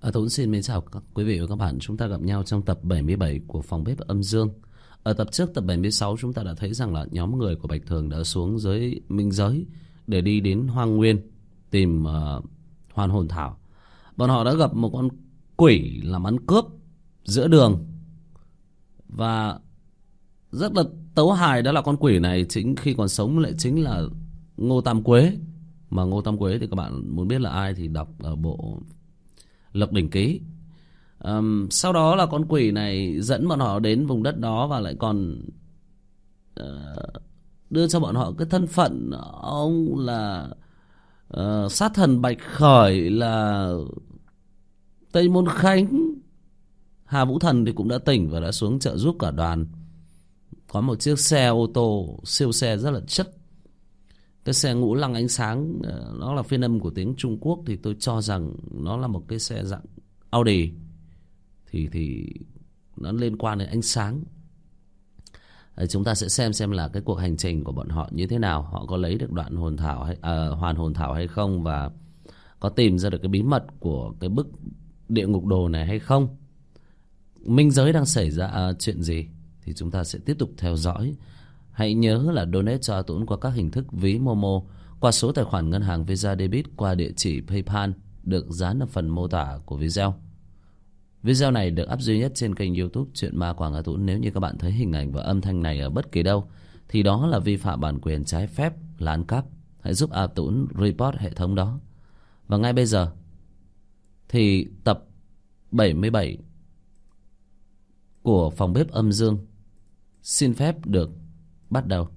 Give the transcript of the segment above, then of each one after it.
Tuấn xin mến chào các quý vị và các bạn. Chúng ta gặp nhau trong tập 77 của Phòng Bếp Âm Dương. Ở tập trước, tập 76, chúng ta đã thấy rằng là nhóm người của Bạch Thường đã xuống dưới Minh Giới để đi đến Hoang Nguyên tìm Hoàn Hồn Thảo. Bọn họ đã gặp một con quỷ làm ăn cướp giữa đường. Và rất là tấu hài, đó là con quỷ này chính khi còn sống lại chính là Ngô Tam Quế. Mà Ngô Tam Quế thì các bạn muốn biết là ai thì đọc ở bộ Lộc Đỉnh Ký. Sau đó là con quỷ này dẫn bọn họ đến vùng đất đó và lại còn đưa cho bọn họ cái thân phận ông là sát thần Bạch Khởi, là Tây Môn Khánh. Hà Vũ Thần thì cũng đã tỉnh và đã xuống trợ giúp cả đoàn. Có một chiếc xe ô tô siêu xe rất là chất. Cái xe ngũ lăng ánh sáng, nó là phiên âm của tiếng Trung Quốc, thì tôi cho rằng nó là một cái xe dạng Audi. Thì nó liên quan đến ánh sáng. Chúng ta sẽ xem là cái cuộc hành trình của bọn họ như thế nào. Họ có lấy được đoạn hồn thảo hoàn hồn thảo hay không, và có tìm ra được cái bí mật của cái bức địa ngục đồ này hay không. Minh giới đang xảy ra chuyện gì thì chúng ta sẽ tiếp tục theo dõi. Hãy nhớ là donate cho Tuấn qua các hình thức ví Momo, qua số tài khoản ngân hàng Visa Debit, qua địa chỉ PayPal được dán ở phần mô tả của video. Video này được up duy nhất trên kênh YouTube Chuyện Ma Quảng Hà Tuấn. Nếu như các bạn thấy hình ảnh và âm thanh này ở bất kỳ đâu thì đó là vi phạm bản quyền trái phép, là ăn cắp. Hãy giúp A Tuấn report hệ thống đó. Và ngay bây giờ thì tập 77 của Phòng Bếp Âm Dương xin phép được bắt đầu.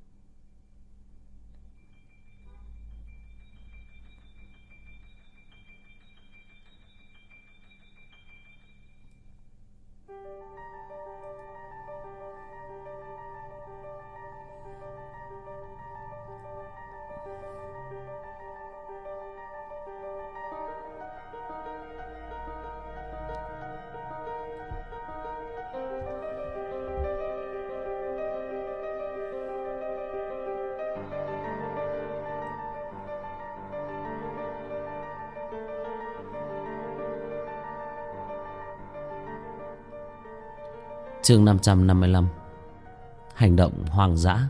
Chương 555. Hành động hoang dã.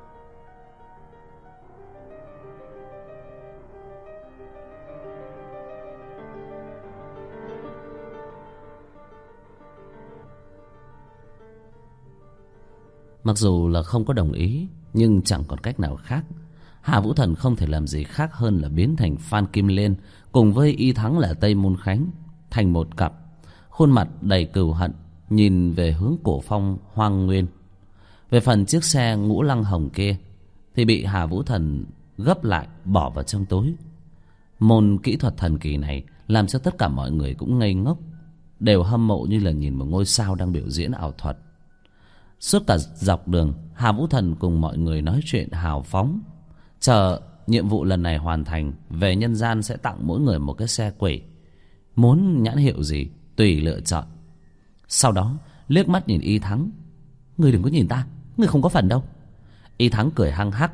Mặc dù là không có đồng ý, nhưng chẳng còn cách nào khác. Hà Vũ Thần không thể làm gì khác hơn là biến thành Phan Kim Liên cùng với Y Thắng là Tây Môn Khánh thành một cặp, khuôn mặt đầy cừu hận nhìn về hướng cổ phong Hoang Nguyên. Về phần chiếc xe ngũ lăng hồng kia thì bị Hà Vũ Thần gấp lại bỏ vào trong túi. Môn kỹ thuật thần kỳ này làm cho tất cả mọi người cũng ngây ngốc, đều hâm mộ như là nhìn một ngôi sao đang biểu diễn ảo thuật. Suốt cả dọc đường, Hà Vũ Thần cùng mọi người nói chuyện hào phóng, chờ nhiệm vụ lần này hoàn thành, về nhân gian sẽ tặng mỗi người một cái xe quỷ, muốn nhãn hiệu gì tùy lựa chọn. Sau đó liếc mắt nhìn Y Thắng. Ngươi đừng có nhìn ta, ngươi không có phần đâu. Y Thắng cười hăng hắc.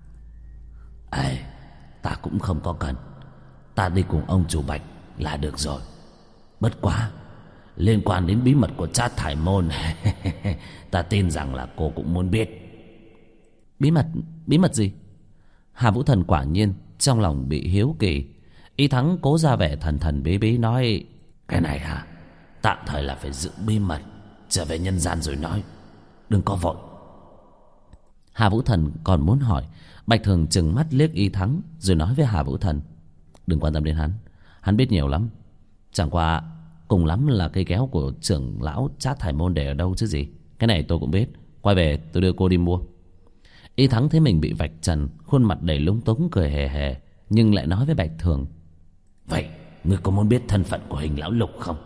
Ê, ta cũng không có cần. Ta đi cùng ông chủ Bạch là được rồi. Bất quá liên quan đến bí mật của Trát Thải Môn ta tin rằng là cô cũng muốn biết. Bí mật gì? Hà Vũ Thần quả nhiên trong lòng bị hiếu kỳ. Y Thắng cố ra vẻ thần thần bí bí nói: Cái này hả, tạm thời là phải giữ bí mật, trở về nhân gian rồi nói, đừng có vội. Hà Vũ Thần còn muốn hỏi, Bạch Thường trừng mắt liếc Y Thắng rồi nói với Hà Vũ Thần: Đừng quan tâm đến hắn biết nhiều lắm. Chẳng qua cùng lắm là cây kéo của trưởng lão Trát Thải Môn để ở đâu chứ gì. Cái này tôi cũng biết, quay về tôi đưa cô đi mua. Y Thắng thấy mình bị vạch trần, khuôn mặt đầy lúng túng cười hề hề, nhưng lại nói với Bạch Thường: Vậy ngươi có muốn biết thân phận của Hình lão Lục không?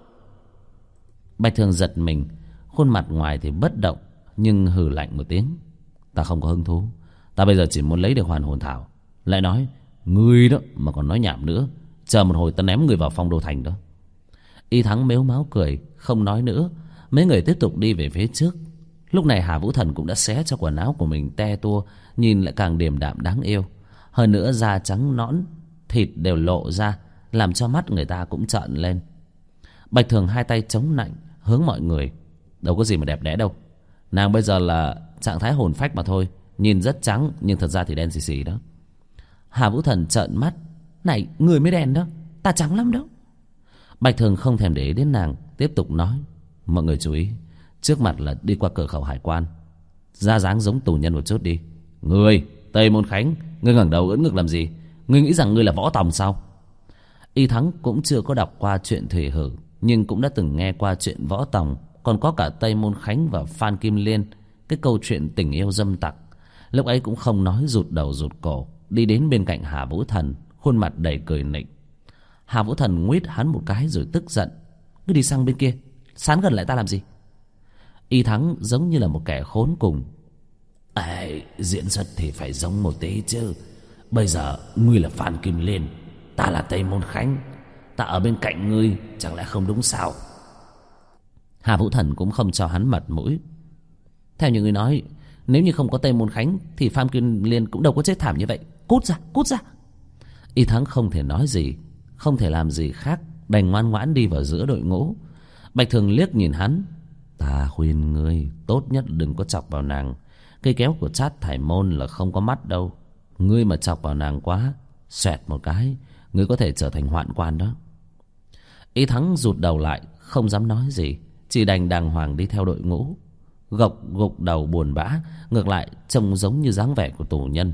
Bạch Thường giật mình, khuôn mặt ngoài thì bất động nhưng hừ lạnh một tiếng: Ta không có hứng thú. Ta bây giờ chỉ muốn lấy được hoàn hồn thảo. Lại nói ngươi đó mà còn nói nhảm nữa, chờ một hồi ta ném người vào Phong Đô Thành đó. Y Thắng mếu máo cười, không nói nữa. Mấy người tiếp tục đi về phía trước. Lúc này Hà Vũ Thần cũng đã xé cho quần áo của mình te tua, nhìn lại càng điềm đạm đáng yêu. Hơn nữa da trắng nõn, thịt đều lộ ra, làm cho mắt người ta cũng trợn lên. Bạch Thường hai tay chống nạnh hướng mọi người. Đâu có gì mà đẹp đẽ đâu. Nàng bây giờ là trạng thái hồn phách mà thôi. Nhìn rất trắng nhưng thật ra thì đen xì xì đó. Hà Vũ Thần trợn mắt. Này, người mới đen đó, ta trắng lắm đó. Bạch Thường không thèm để ý đến nàng, tiếp tục nói. Mọi người chú ý, trước mặt là đi qua cửa khẩu hải quan, ra dáng giống tù nhân một chút đi. Ngươi Tây Môn Khánh, ngươi ngẩng đầu ưỡn ngực làm gì? Ngươi nghĩ rằng ngươi là võ tòng sao? Y Thắng cũng chưa có đọc qua chuyện Thủy Hử, nhưng cũng đã từng nghe qua chuyện võ tòng, còn có cả Tây Môn Khánh và Phan Kim Liên, cái câu chuyện tình yêu dâm tặc. Lúc ấy cũng không nói, rụt đầu rụt cổ đi đến bên cạnh Hà Vũ Thần, khuôn mặt đầy cười nịnh. Hà Vũ Thần nguýt hắn một cái rồi tức giận. Cứ đi sang bên kia, sán gần lại ta làm gì? Y Thắng giống như là một kẻ khốn cùng. Diễn xuất thì phải giống một tí chứ. Bây giờ ngươi là Phan Kim Liên, ta là Tây Môn Khánh, ta ở bên cạnh ngươi chẳng lẽ không đúng sao? Hà Vũ Thần cũng không cho hắn mặt mũi. Theo như ngươi nói, nếu như không có Tây Môn Khánh thì Phan Kim Liên cũng đâu có chết thảm như vậy. Cút ra, cút ra. Y Thắng không thể nói gì, không thể làm gì khác, đành ngoan ngoãn đi vào giữa đội ngũ. Bạch Thường liếc nhìn hắn. Ta khuyên ngươi tốt nhất đừng có chọc vào nàng. Cây kéo của Trát Thải Môn là không có mắt đâu. Ngươi mà chọc vào nàng quá, xoẹt một cái, ngươi có thể trở thành hoạn quan đó. Y Thắng rụt đầu lại, không dám nói gì, chỉ đành đàng hoàng đi theo đội ngũ. Gục đầu buồn bã, ngược lại trông giống như dáng vẻ của tù nhân.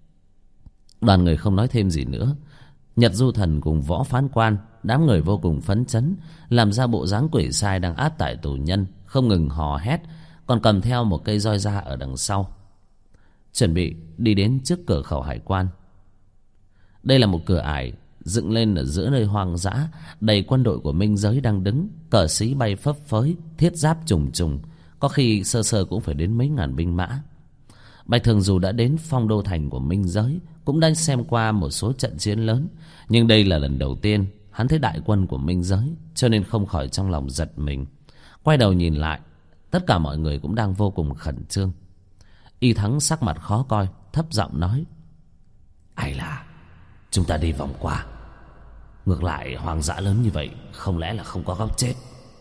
Đoàn người không nói thêm gì nữa. Nhật Du Thần cùng Võ Phán Quan, đám người vô cùng phấn chấn, làm ra bộ dáng quỷ sai đang áp tải tù nhân, không ngừng hò hét, còn cầm theo một cây roi da ở đằng sau, chuẩn bị đi đến trước cửa khẩu hải quan. Đây là một cửa ải dựng lên ở giữa nơi hoang dã, đầy quân đội của Minh Giới đang đứng, cờ xí bay phấp phới, thiết giáp trùng trùng, có khi sơ sơ cũng phải đến mấy ngàn binh mã. Bạch Thường dù đã đến Phong Đô Thành của Minh Giới, cũng đã xem qua một số trận chiến lớn, nhưng đây là lần đầu tiên hắn thấy đại quân của Minh Giới, cho nên không khỏi trong lòng giật mình. Quay đầu nhìn lại, tất cả mọi người cũng đang vô cùng khẩn trương. Y Thắng sắc mặt khó coi, thấp giọng nói. Hay là chúng ta đi vòng qua? Ngược lại hoang dã lớn như vậy, không lẽ là không có góc chết?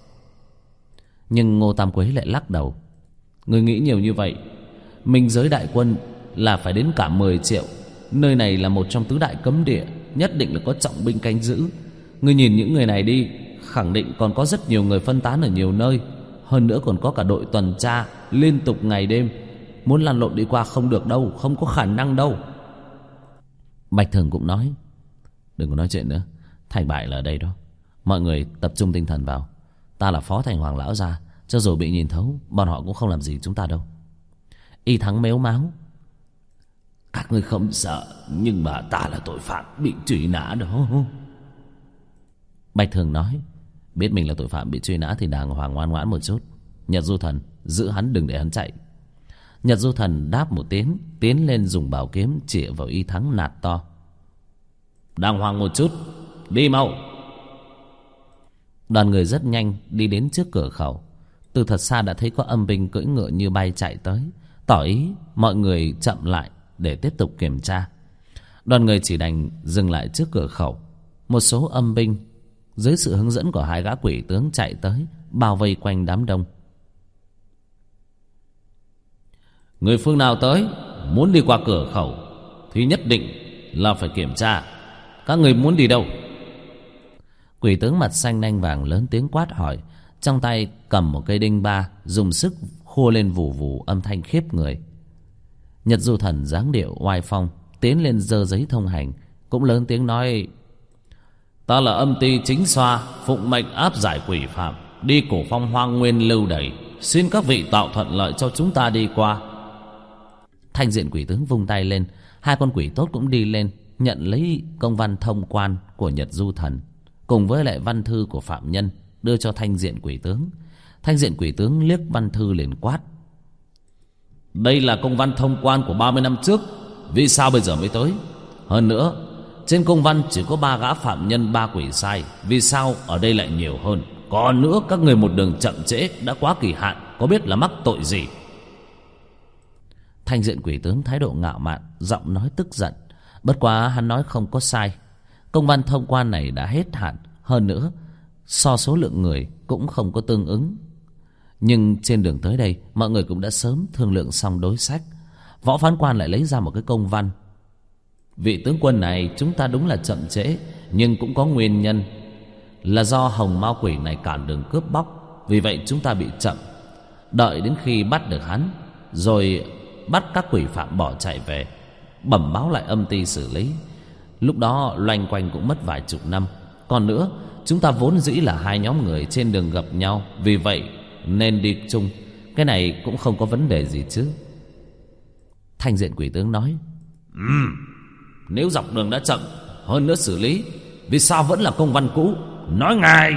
Nhưng Ngô Tam Quế lại lắc đầu. Người nghĩ nhiều như vậy, Minh Giới đại quân là phải đến cả 10 triệu. Nơi này là một trong tứ đại cấm địa, nhất định là có trọng binh canh giữ. Ngươi nhìn những người này đi, khẳng định còn có rất nhiều người phân tán ở nhiều nơi. Hơn nữa còn có cả đội tuần tra liên tục ngày đêm. Muốn lăn lộn đi qua không được đâu, không có khả năng đâu. Bạch Thường cũng nói. Đừng có nói chuyện nữa, thành bại là ở đây đó. Mọi người tập trung tinh thần vào. Ta là Phó Thành Hoàng lão gia, cho dù bị nhìn thấu, bọn họ cũng không làm gì chúng ta đâu. Y Thắng mếu máo. Các ngươi không sợ, nhưng mà ta là tội phạm bị truy nã đó. Bạch Thường nói. Biết mình là tội phạm bị truy nã thì đàng hoàng ngoan ngoãn một chút. Nhật Du Thần giữ hắn đừng để hắn chạy. Nhật Du Thần đáp một tiếng, tiến lên dùng bảo kiếm chĩa vào Y Thắng nạt to. Đàng hoàng một chút, đi mau. Đoàn người rất nhanh đi đến trước cửa khẩu. Từ thật xa đã thấy có âm binh cưỡi ngựa như bay chạy tới, tỏ ý mọi người chậm lại để tiếp tục kiểm tra. Đoàn người chỉ đành dừng lại trước cửa khẩu. Một số âm binh dưới sự hướng dẫn của hai gã quỷ tướng chạy tới, bao vây quanh đám đông. Người phương nào tới muốn đi qua cửa khẩu thì nhất định là phải kiểm tra. Các người muốn đi đâu? Quỷ tướng mặt xanh nanh vàng lớn tiếng quát hỏi, trong tay cầm một cây đinh ba, dùng sức khua lên vù vù âm thanh khiếp người. Nhật Du Thần dáng điệu oai phong tiến lên giơ giấy thông hành, cũng lớn tiếng nói. Ta là âm ty chính xoa, phụng mệnh áp giải quỷ phạm, đi cổ phong hoang nguyên lưu đày, xin các vị tạo thuận lợi cho chúng ta đi qua. Thanh diện quỷ tướng vung tay lên, hai con quỷ tốt cũng đi lên, nhận lấy công văn thông quan của Nhật Du Thần cùng với lại văn thư của phạm nhân, đưa cho thanh diện quỷ tướng. Thanh diện quỷ tướng liếc văn thư liền quát. Đây là công văn thông quan của 30 năm trước, vì sao bây giờ mới tới? Hơn nữa, trên công văn chỉ có 3 gã phạm nhân 3 quỷ sai, vì sao ở đây lại nhiều hơn? Còn nữa, các người một đường chậm trễ đã quá kỳ hạn, có biết là mắc tội gì? Thanh diện quỷ tướng thái độ ngạo mạn, giọng nói tức giận. Bất quá hắn nói không có sai. Công văn thông quan này đã hết hạn. Hơn nữa so số lượng người cũng không có tương ứng. Nhưng trên đường tới đây mọi người cũng đã sớm thương lượng xong đối sách. Võ phán quan lại lấy ra một cái công văn. Vị tướng quân này, chúng ta đúng là chậm trễ, nhưng cũng có nguyên nhân, là do hồng ma quỷ này cản đường cướp bóc. Vì vậy chúng ta bị chậm. Đợi đến khi bắt được hắn, rồi bắt các quỷ phạm bỏ chạy về, bẩm báo lại âm ty xử lý. Lúc đó loanh quanh cũng mất vài chục năm. Còn nữa, chúng ta vốn dĩ là hai nhóm người trên đường gặp nhau, vì vậy nên đi chung. Cái này cũng không có vấn đề gì chứ. Thanh diện quỷ tướng nói: Nếu dọc đường đã chậm, hơn nữa xử lý, vì sao vẫn là công văn cũ? Nói ngay.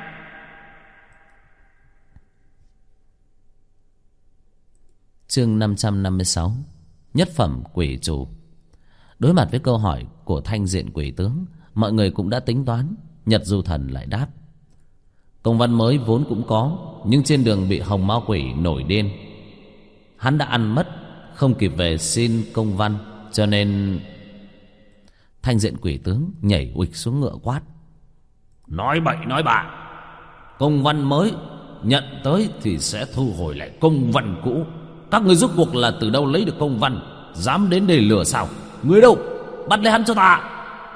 Chương 556: Nhất phẩm quỷ chủ. Đối mặt với câu hỏi của thanh diện quỷ tướng, mọi người cũng đã tính toán. Nhật Du Thần lại đáp: Công văn mới vốn cũng có, nhưng trên đường bị hồng ma quỷ nổi điên, hắn đã ăn mất, không kịp về xin công văn, cho nên... Thanh diện quỷ tướng nhảy uịch xuống ngựa quát: Nói bậy nói bạ! Công văn mới nhận tới thì sẽ thu hồi lại công văn cũ. Các người rốt cuộc là từ đâu lấy được công văn, dám đến đây lừa sao? Người đâu? Bắt lấy hắn cho ta!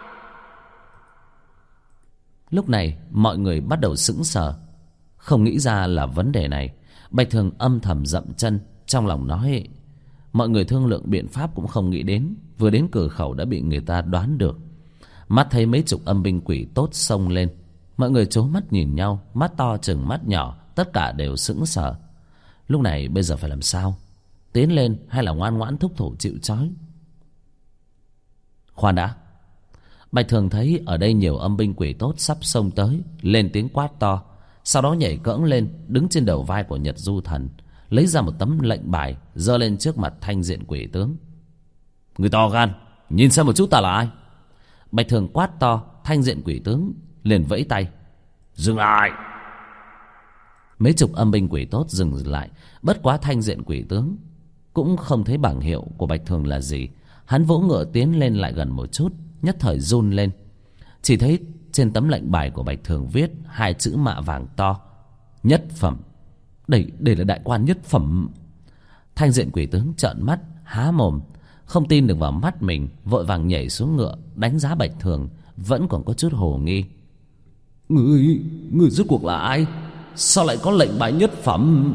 Lúc này mọi người bắt đầu sững sờ, không nghĩ ra là vấn đề này. Bạch Thường âm thầm dậm chân, trong lòng nói: Mọi người thương lượng biện pháp cũng không nghĩ đến, vừa đến cửa khẩu đã bị người ta đoán được. Mắt thấy mấy chục âm binh quỷ tốt xông lên, mọi người trố mắt nhìn nhau, mắt to chừng mắt nhỏ, tất cả đều sững sờ. Lúc này bây giờ phải làm sao? Tiến lên hay là ngoan ngoãn thúc thủ chịu trói? Khoan đã. Bạch Thường thấy ở đây nhiều âm binh quỷ tốt sắp xông tới, lên tiếng quát to. Sau đó nhảy cẫng lên, đứng trên đầu vai của Nhật Du Thần, lấy ra một tấm lệnh bài, giơ lên trước mặt thanh diện quỷ tướng. Người to gan, nhìn xem một chút ta là ai? Bạch Thường quát to, thanh diện quỷ tướng liền vẫy tay: Dừng lại! Mấy chục âm binh quỷ tốt dừng lại. Bất quá thanh diện quỷ tướng cũng không thấy bảng hiệu của Bạch Thường là gì. Hắn vỗ ngựa tiến lên lại gần một chút, nhất thời run lên. Chỉ thấy trên tấm lệnh bài của Bạch Thường viết hai chữ mạ vàng to: Nhất phẩm. Đây là đại quan nhất phẩm. Thanh diện quỷ tướng trợn mắt há mồm, không tin được vào mắt mình, vội vàng nhảy xuống ngựa, đánh giá Bạch Thường vẫn còn có chút hồ nghi. Người rốt cuộc là ai? Sao lại có lệnh bài nhất phẩm?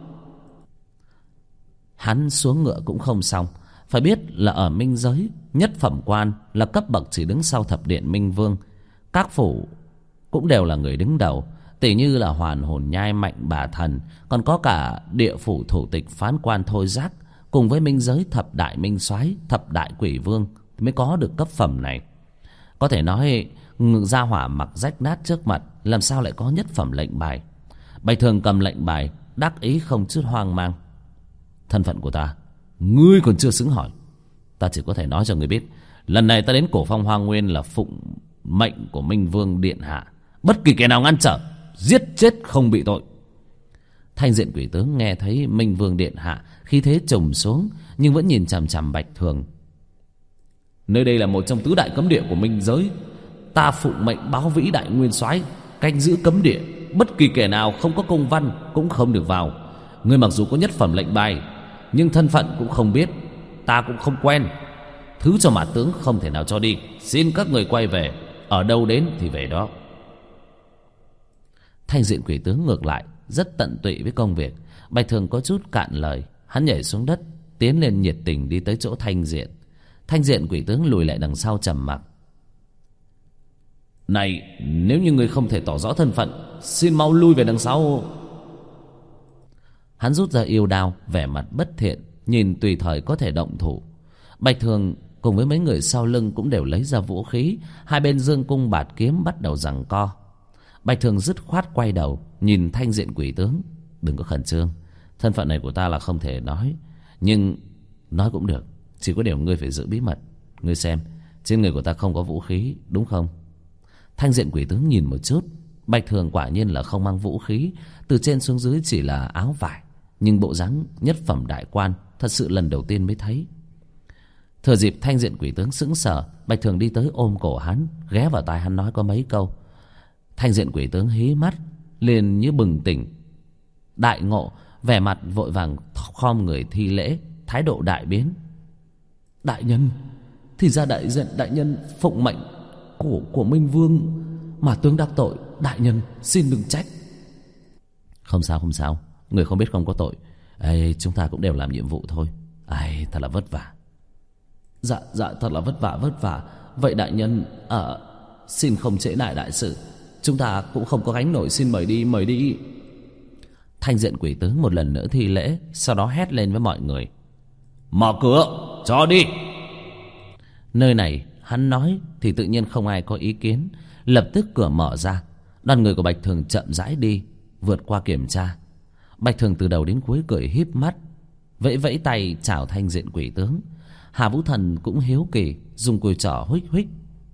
Hắn xuống ngựa cũng không xong. Phải biết là ở minh giới, nhất phẩm quan là cấp bậc chỉ đứng sau thập điện Minh Vương. Các phủ cũng đều là người đứng đầu, tỉ như là Hoàn Hồn Nhai Mạnh Bà Thần, còn có cả địa phủ thủ tịch phán quan Thôi Giác, cùng với minh giới thập đại minh soái, thập đại quỷ vương mới có được cấp phẩm này. Có thể nói gia hỏa mặc rách nát trước mặt, làm sao lại có nhất phẩm lệnh bài? Bạch Thường cầm lệnh bài, đắc ý không chút hoang mang. Thân phận của ta ngươi còn chưa xứng hỏi. Ta chỉ có thể nói cho ngươi biết, lần này ta đến Cổ Phong Hoa Nguyên là phụng mệnh của Minh Vương điện hạ, bất kỳ kẻ nào ngăn trở, giết chết không bị tội. Thanh diện quỷ tướng nghe thấy Minh Vương điện hạ, khí thế trùng xuống, nhưng vẫn nhìn chằm chằm Bạch Thường. Nơi đây là một trong tứ đại cấm địa của minh giới, ta phụng mệnh báo vĩ đại nguyên soái canh giữ cấm địa, bất kỳ kẻ nào không có công văn cũng không được vào. Ngươi mặc dù có nhất phẩm lệnh bài, nhưng thân phận cũng không biết, ta cũng không quen. Thứ cho mà tướng không thể nào cho đi, xin các người quay về, ở đâu đến thì về đó. Thanh diện quỷ tướng ngược lại rất tận tụy với công việc. Bạch Thường có chút cạn lời, hắn nhảy xuống đất, tiến lên nhiệt tình đi tới chỗ Thanh diện. Thanh diện quỷ tướng lùi lại đằng sau trầm mặc. Này, nếu như người không thể tỏ rõ thân phận, xin mau lui về đằng sau. Hắn rút ra yêu đao, vẻ mặt bất thiện, nhìn tùy thời có thể động thủ. Bạch Thường cùng với mấy người sau lưng cũng đều lấy ra vũ khí, hai bên dương cung bạt kiếm bắt đầu giằng co. Bạch Thường dứt khoát quay đầu nhìn thanh diện quỷ tướng. Đừng có khẩn trương, thân phận này của ta là không thể nói, nhưng nói cũng được, chỉ có điều ngươi phải giữ bí mật. Ngươi xem, trên người của ta không có vũ khí, đúng không? Thanh diện quỷ tướng nhìn một chút. Bạch Thường quả nhiên là không mang vũ khí, từ trên xuống dưới chỉ là áo vải, nhưng bộ dáng nhất phẩm đại quan thật sự lần đầu tiên mới thấy. Thừa dịp Thanh Diện Quỷ Tướng sững sờ, Bạch Thường đi tới ôm cổ hắn, ghé vào tai hắn nói có mấy câu. Thanh Diện Quỷ Tướng hí mắt liền như bừng tỉnh đại ngộ, vẻ mặt vội vàng khom người thi lễ, thái độ đại biến. Đại nhân, thì ra đại nhân phụng mệnh của Minh Vương mà tướng đắc tội, đại nhân xin đừng trách. Không sao, người không biết không có tội. Chúng ta cũng đều làm nhiệm vụ thôi. Thật là vất vả. Dạ thật là vất vả. Vậy đại nhân xin không trễ nải đại sự, chúng ta cũng không có gánh nổi, xin mời đi. Thanh Diện Quỷ Tướng một lần nữa thi lễ, sau đó hét lên với mọi người: mở cửa cho đi. Nơi này hắn nói thì tự nhiên không ai có ý kiến. Lập tức cửa mở ra, đoàn người của Bạch Thường chậm rãi đi, vượt qua kiểm tra. Bạch Thường từ đầu đến cuối cười híp mắt, vẫy vẫy tay chào Thanh Diện Quỷ Tướng. Hà Vũ Thần cũng hiếu kỳ, dùng cùi trỏ huých huých.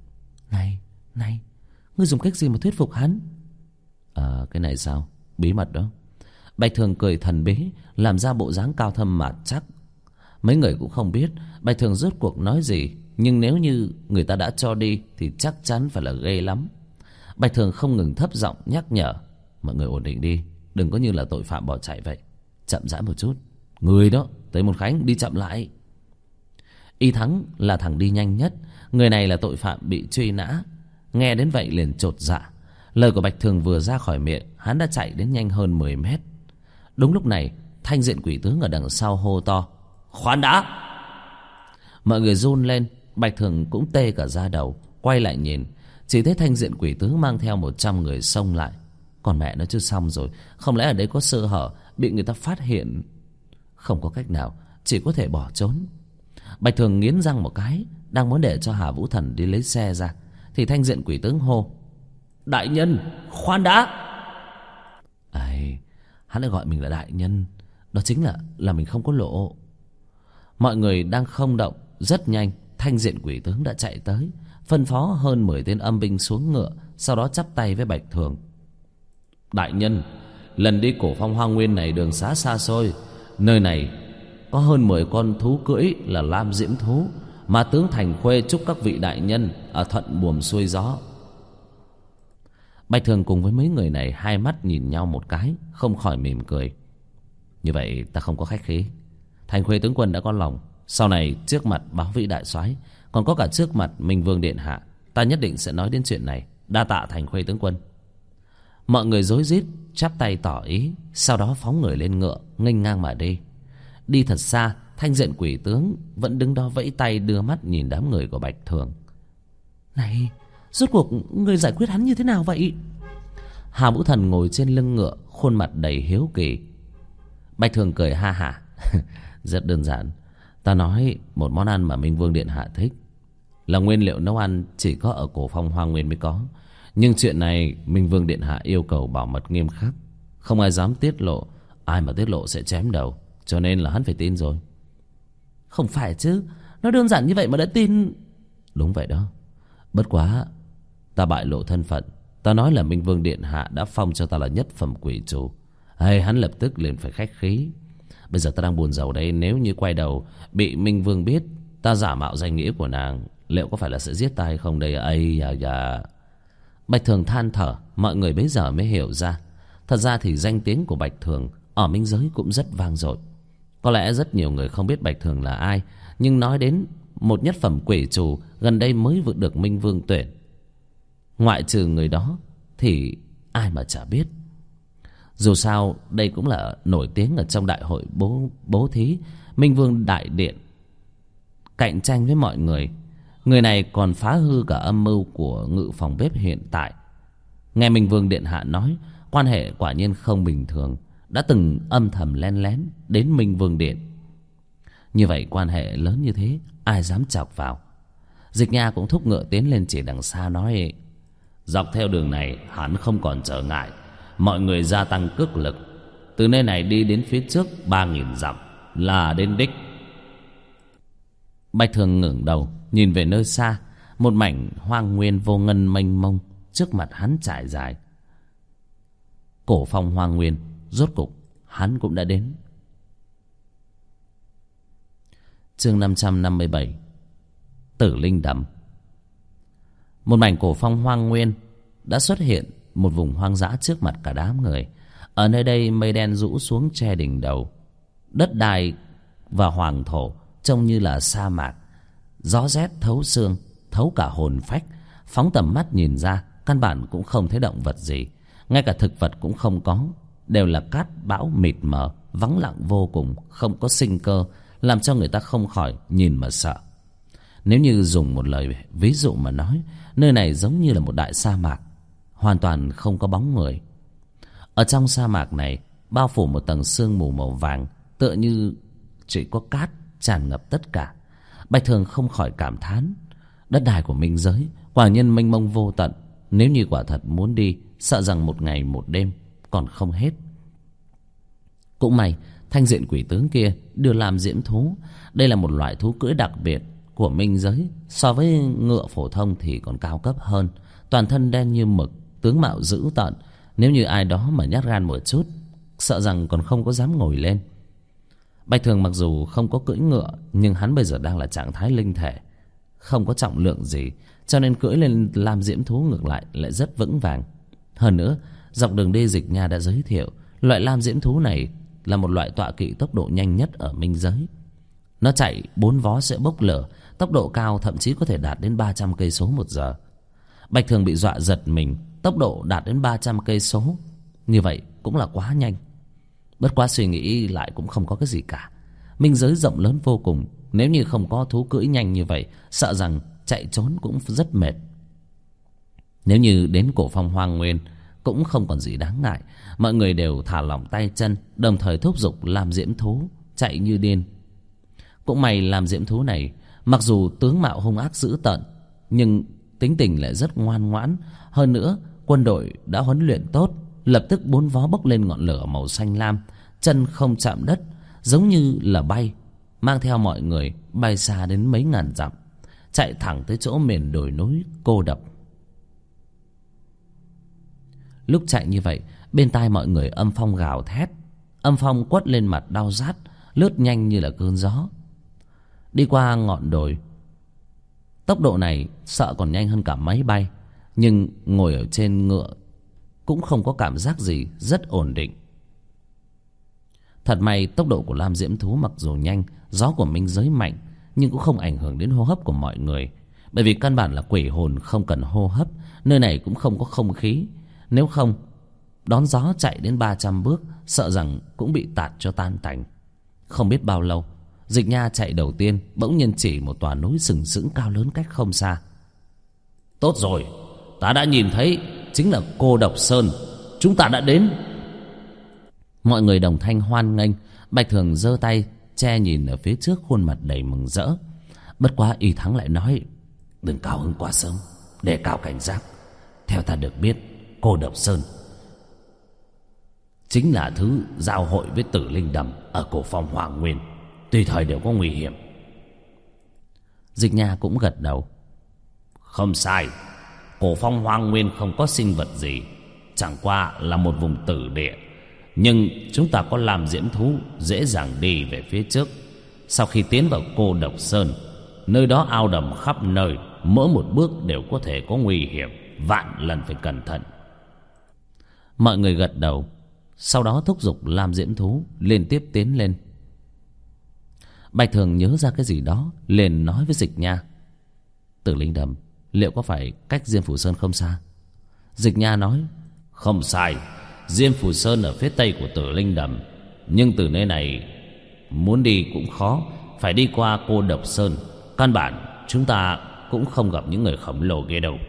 Này, ngươi dùng cách gì mà thuyết phục hắn? Cái này sao? Bí mật đó. Bạch Thường cười thần bí, làm ra bộ dáng cao thâm mà chắc. Mấy người cũng không biết Bạch Thường rốt cuộc nói gì, nhưng nếu như người ta đã cho đi thì chắc chắn phải là ghê lắm. Bạch Thường không ngừng thấp giọng nhắc nhở: mọi người ổn định đi, đừng có như là tội phạm bỏ chạy vậy, chậm rãi một chút. Người đó, Tây Môn Khánh, đi chậm lại. Y Thắng là thằng đi nhanh nhất, người này là tội phạm bị truy nã. Nghe đến vậy liền chột dạ. Lời của Bạch Thường vừa ra khỏi miệng, hắn đã chạy đến nhanh hơn 10 mét. Đúng lúc này, Thanh Diện Quỷ Tướng ở đằng sau hô to: khoan đã! Mọi người run lên. Bạch Thường cũng tê cả da đầu, quay lại nhìn, chỉ thấy Thanh Diện Quỷ Tướng mang theo 100 người xông lại. Còn mẹ nó chứ xong rồi, không lẽ ở đây có sơ hở, bị người ta phát hiện? Không có cách nào, chỉ có thể bỏ trốn. Bạch Thường nghiến răng một cái, đang muốn để cho Hà Vũ Thần đi lấy xe ra, thì Thanh Diện Quỷ Tướng hô: đại nhân, khoan đã! Hắn lại gọi mình là đại nhân, đó chính là mình không có lộ. Mọi người đang không động. Rất nhanh Thanh Diện Quỷ Tướng đã chạy tới, phân phó hơn 10 tên âm binh xuống ngựa, sau đó chắp tay với Bạch Thường: đại nhân, lần đi Cổ Phong Hoang Nguyên này đường xá xa xôi, nơi này có hơn 10 con thú cưỡi là lam diễm thú, mà tướng Thành Khuê chúc các vị đại nhân ở thuận buồm xuôi gió. Bạch Thường cùng với mấy người này hai mắt nhìn nhau một cái, không khỏi mỉm cười. Như vậy ta không có khách khí. Thành Khuê tướng quân đã có lòng, sau này trước mặt Báo Vĩ đại soái, còn có cả trước mặt Minh Vương điện hạ, ta nhất định sẽ nói đến chuyện này. Đa tạ Thành Khuê tướng quân. Mọi người rối rít chắp tay tỏ ý, sau đó phóng người lên ngựa, nghênh ngang mà đi. Đi thật xa, Thanh Diện Quỷ Tướng vẫn đứng đó vẫy tay đưa mắt nhìn đám người của Bạch Thường. Này, rốt cuộc người giải quyết hắn như thế nào vậy? Hà Vũ Thần ngồi trên lưng ngựa, khuôn mặt đầy hiếu kỳ. Bạch Thường cười ha hả. Rất đơn giản. Ta nói một món ăn mà Minh Vương điện hạ thích, là nguyên liệu nấu ăn chỉ có ở Cổ Phong Hoang Nguyên mới có. Nhưng chuyện này Minh Vương điện hạ yêu cầu bảo mật nghiêm khắc, không ai dám tiết lộ. Ai mà tiết lộ sẽ chém đầu, cho nên là hắn phải tin rồi. Không phải chứ, nó đơn giản như vậy mà đã tin. Đúng vậy đó. Bất quá ta bại lộ thân phận, ta nói là Minh Vương điện hạ đã phong cho ta là nhất phẩm quỷ chủ, hắn lập tức liền phải khách khí. Bây giờ ta đang buồn rầu đây, nếu như quay đầu bị Minh Vương biết ta giả mạo danh nghĩa của nàng, liệu có phải là sẽ giết ta hay không đây? Bạch Thường than thở. Mọi người bấy giờ mới hiểu ra, thật ra thì danh tiếng của Bạch Thường ở minh giới cũng rất vang dội. Có lẽ rất nhiều người không biết Bạch Thường là ai, nhưng nói đến một nhất phẩm quỷ chủ gần đây mới vừa được Minh Vương tuyển, ngoại trừ người đó thì ai mà chả biết. Dù sao đây cũng là nổi tiếng ở trong đại hội bố thí Minh Vương đại điện, cạnh tranh với mọi người. Người này còn phá hư cả âm mưu của ngự phòng bếp hiện tại. Nghe Minh Vương điện hạ nói, quan hệ quả nhiên không bình thường, đã từng âm thầm len lén đến Minh Vương điện. Như vậy quan hệ lớn như thế, ai dám chọc vào? Dịch Nha cũng thúc ngựa tiến lên chỉ đằng xa nói: dọc theo đường này hắn không còn trở ngại, mọi người gia tăng cước lực, từ nơi này đi đến phía trước 3.000 dặm là đến đích. Bạch Thường ngẩng đầu nhìn về nơi xa, một mảnh hoang nguyên vô ngân mênh mông trước mặt hắn trải dài. Cổ Phong Hoang Nguyên, rốt cục hắn cũng đã đến. Chương 557, Tử Linh Đầm. Một mảnh cổ phong hoang nguyên đã xuất hiện, một vùng hoang dã trước mặt cả đám người. Ở nơi đây mây đen rũ xuống che đỉnh đầu, đất đai và hoàng thổ trông như là sa mạc. Gió rét thấu xương, thấu cả hồn phách. Phóng tầm mắt nhìn ra, căn bản cũng không thấy động vật gì, ngay cả thực vật cũng không có, đều là cát bão mịt mờ, vắng lặng vô cùng, không có sinh cơ, làm cho người ta không khỏi nhìn mà sợ. Nếu như dùng một lời ví dụ mà nói, nơi này giống như là một đại sa mạc, hoàn toàn không có bóng người. Ở trong sa mạc này bao phủ một tầng sương mù màu vàng, tựa như chỉ có cát tràn ngập tất cả. Bạch Thường không khỏi cảm thán, đất đai của minh giới quả nhiên mênh mông vô tận. Nếu như quả thật muốn đi, sợ rằng một ngày một đêm còn không hết. Cũng may thanh diện quỷ tướng kia đưa làm diễm thú. Đây là một loại thú cưỡi đặc biệt của minh giới, so với ngựa phổ thông thì còn cao cấp hơn. Toàn thân đen như mực, tướng mạo dữ tợn. Nếu như ai đó mà nhát gan một chút, sợ rằng còn không có dám ngồi lên. Bạch Thường mặc dù không có cưỡi ngựa, nhưng hắn bây giờ đang là trạng thái linh thể, không có trọng lượng gì, cho nên cưỡi lên lam diễm thú ngược lại rất vững vàng. Hơn nữa, dọc đường đi Dịch Nha đã giới thiệu, loại lam diễm thú này là một loại tọa kỵ tốc độ nhanh nhất ở minh giới. Nó chạy 4 vó sẽ bốc lửa, tốc độ cao thậm chí có thể đạt đến 300 cây số một giờ. Bạch Thường bị dọa giật mình, tốc độ đạt đến 300 cây số, như vậy cũng là quá nhanh. Bất quá suy nghĩ lại cũng không có cái gì cả. Minh giới rộng lớn vô cùng, nếu như không có thú cưỡi nhanh như vậy, sợ rằng chạy trốn cũng rất mệt. Nếu như đến cổ phong hoang nguyên cũng không còn gì đáng ngại. Mọi người đều thả lỏng tay chân, đồng thời thúc giục lam diễm thú chạy như điên. Cũng may lam diễm thú này mặc dù tướng mạo hung ác dữ tợn, nhưng tính tình lại rất ngoan ngoãn. Hơn nữa quân đội đã huấn luyện tốt, lập tức 4 vó bốc lên ngọn lửa màu xanh lam, chân không chạm đất, giống như là bay, mang theo mọi người bay xa đến mấy ngàn dặm, chạy thẳng tới chỗ miền đồi núi cô độc. Lúc chạy như vậy, bên tai mọi người âm phong gào thét. Âm phong quất lên mặt đau rát, lướt nhanh như là cơn gió. Đi qua ngọn đồi, tốc độ này sợ còn nhanh hơn cả máy bay, nhưng ngồi ở trên ngựa cũng không có cảm giác gì, rất ổn định. Thật may tốc độ của lam diễm thú mặc dù nhanh, gió của minh giới mạnh, nhưng cũng không ảnh hưởng đến hô hấp của mọi người. Bởi vì căn bản là quỷ hồn không cần hô hấp, nơi này cũng không có không khí. Nếu không, đón gió chạy đến 300 bước, sợ rằng cũng bị tạt cho tan tành. Không biết bao lâu, Dịch Nha chạy đầu tiên, bỗng nhiên chỉ một tòa núi sừng sững cao lớn cách không xa. Tốt rồi, ta đã nhìn thấy, chính là Cô Độc Sơn. Chúng ta đã đến. Mọi người đồng thanh hoan nghênh. Bạch Thường giơ tay che nhìn ở phía trước, khuôn mặt đầy mừng rỡ. Bất quá Y Thắng lại nói, đừng cao hứng quá sớm, đề cao cảnh giác. Theo ta được biết, Cô Độc Sơn chính là thứ giao hội với Tử Linh Đầm ở cổ phong Hoàng Nguyên, tùy thời đều có nguy hiểm. Dịch Nha cũng gật đầu. Không sai, cổ phong Hoàng Nguyên không có sinh vật gì, chẳng qua là một vùng tử địa. Nhưng chúng ta có làm diễm thú, dễ dàng đi về phía trước. Sau khi tiến vào Cô Độc Sơn, nơi đó ao đầm khắp nơi, mỗi một bước đều có thể có nguy hiểm, vạn lần phải cẩn thận. Mọi người gật đầu, sau đó thúc giục lam diễm thú liên tiếp tiến lên. Bạch Thường nhớ ra cái gì đó, liền nói với Dịch Nha, Tử Linh Đầm liệu có phải cách Diêm Phủ Sơn không xa? Dịch Nha nói, không sai, Diêm Phủ Sơn ở phía tây của Tử Linh Đầm, nhưng từ nơi này muốn đi cũng khó, phải đi qua Cô Độc Sơn. Căn bản chúng ta cũng không gặp những người khổng lồ kia đâu.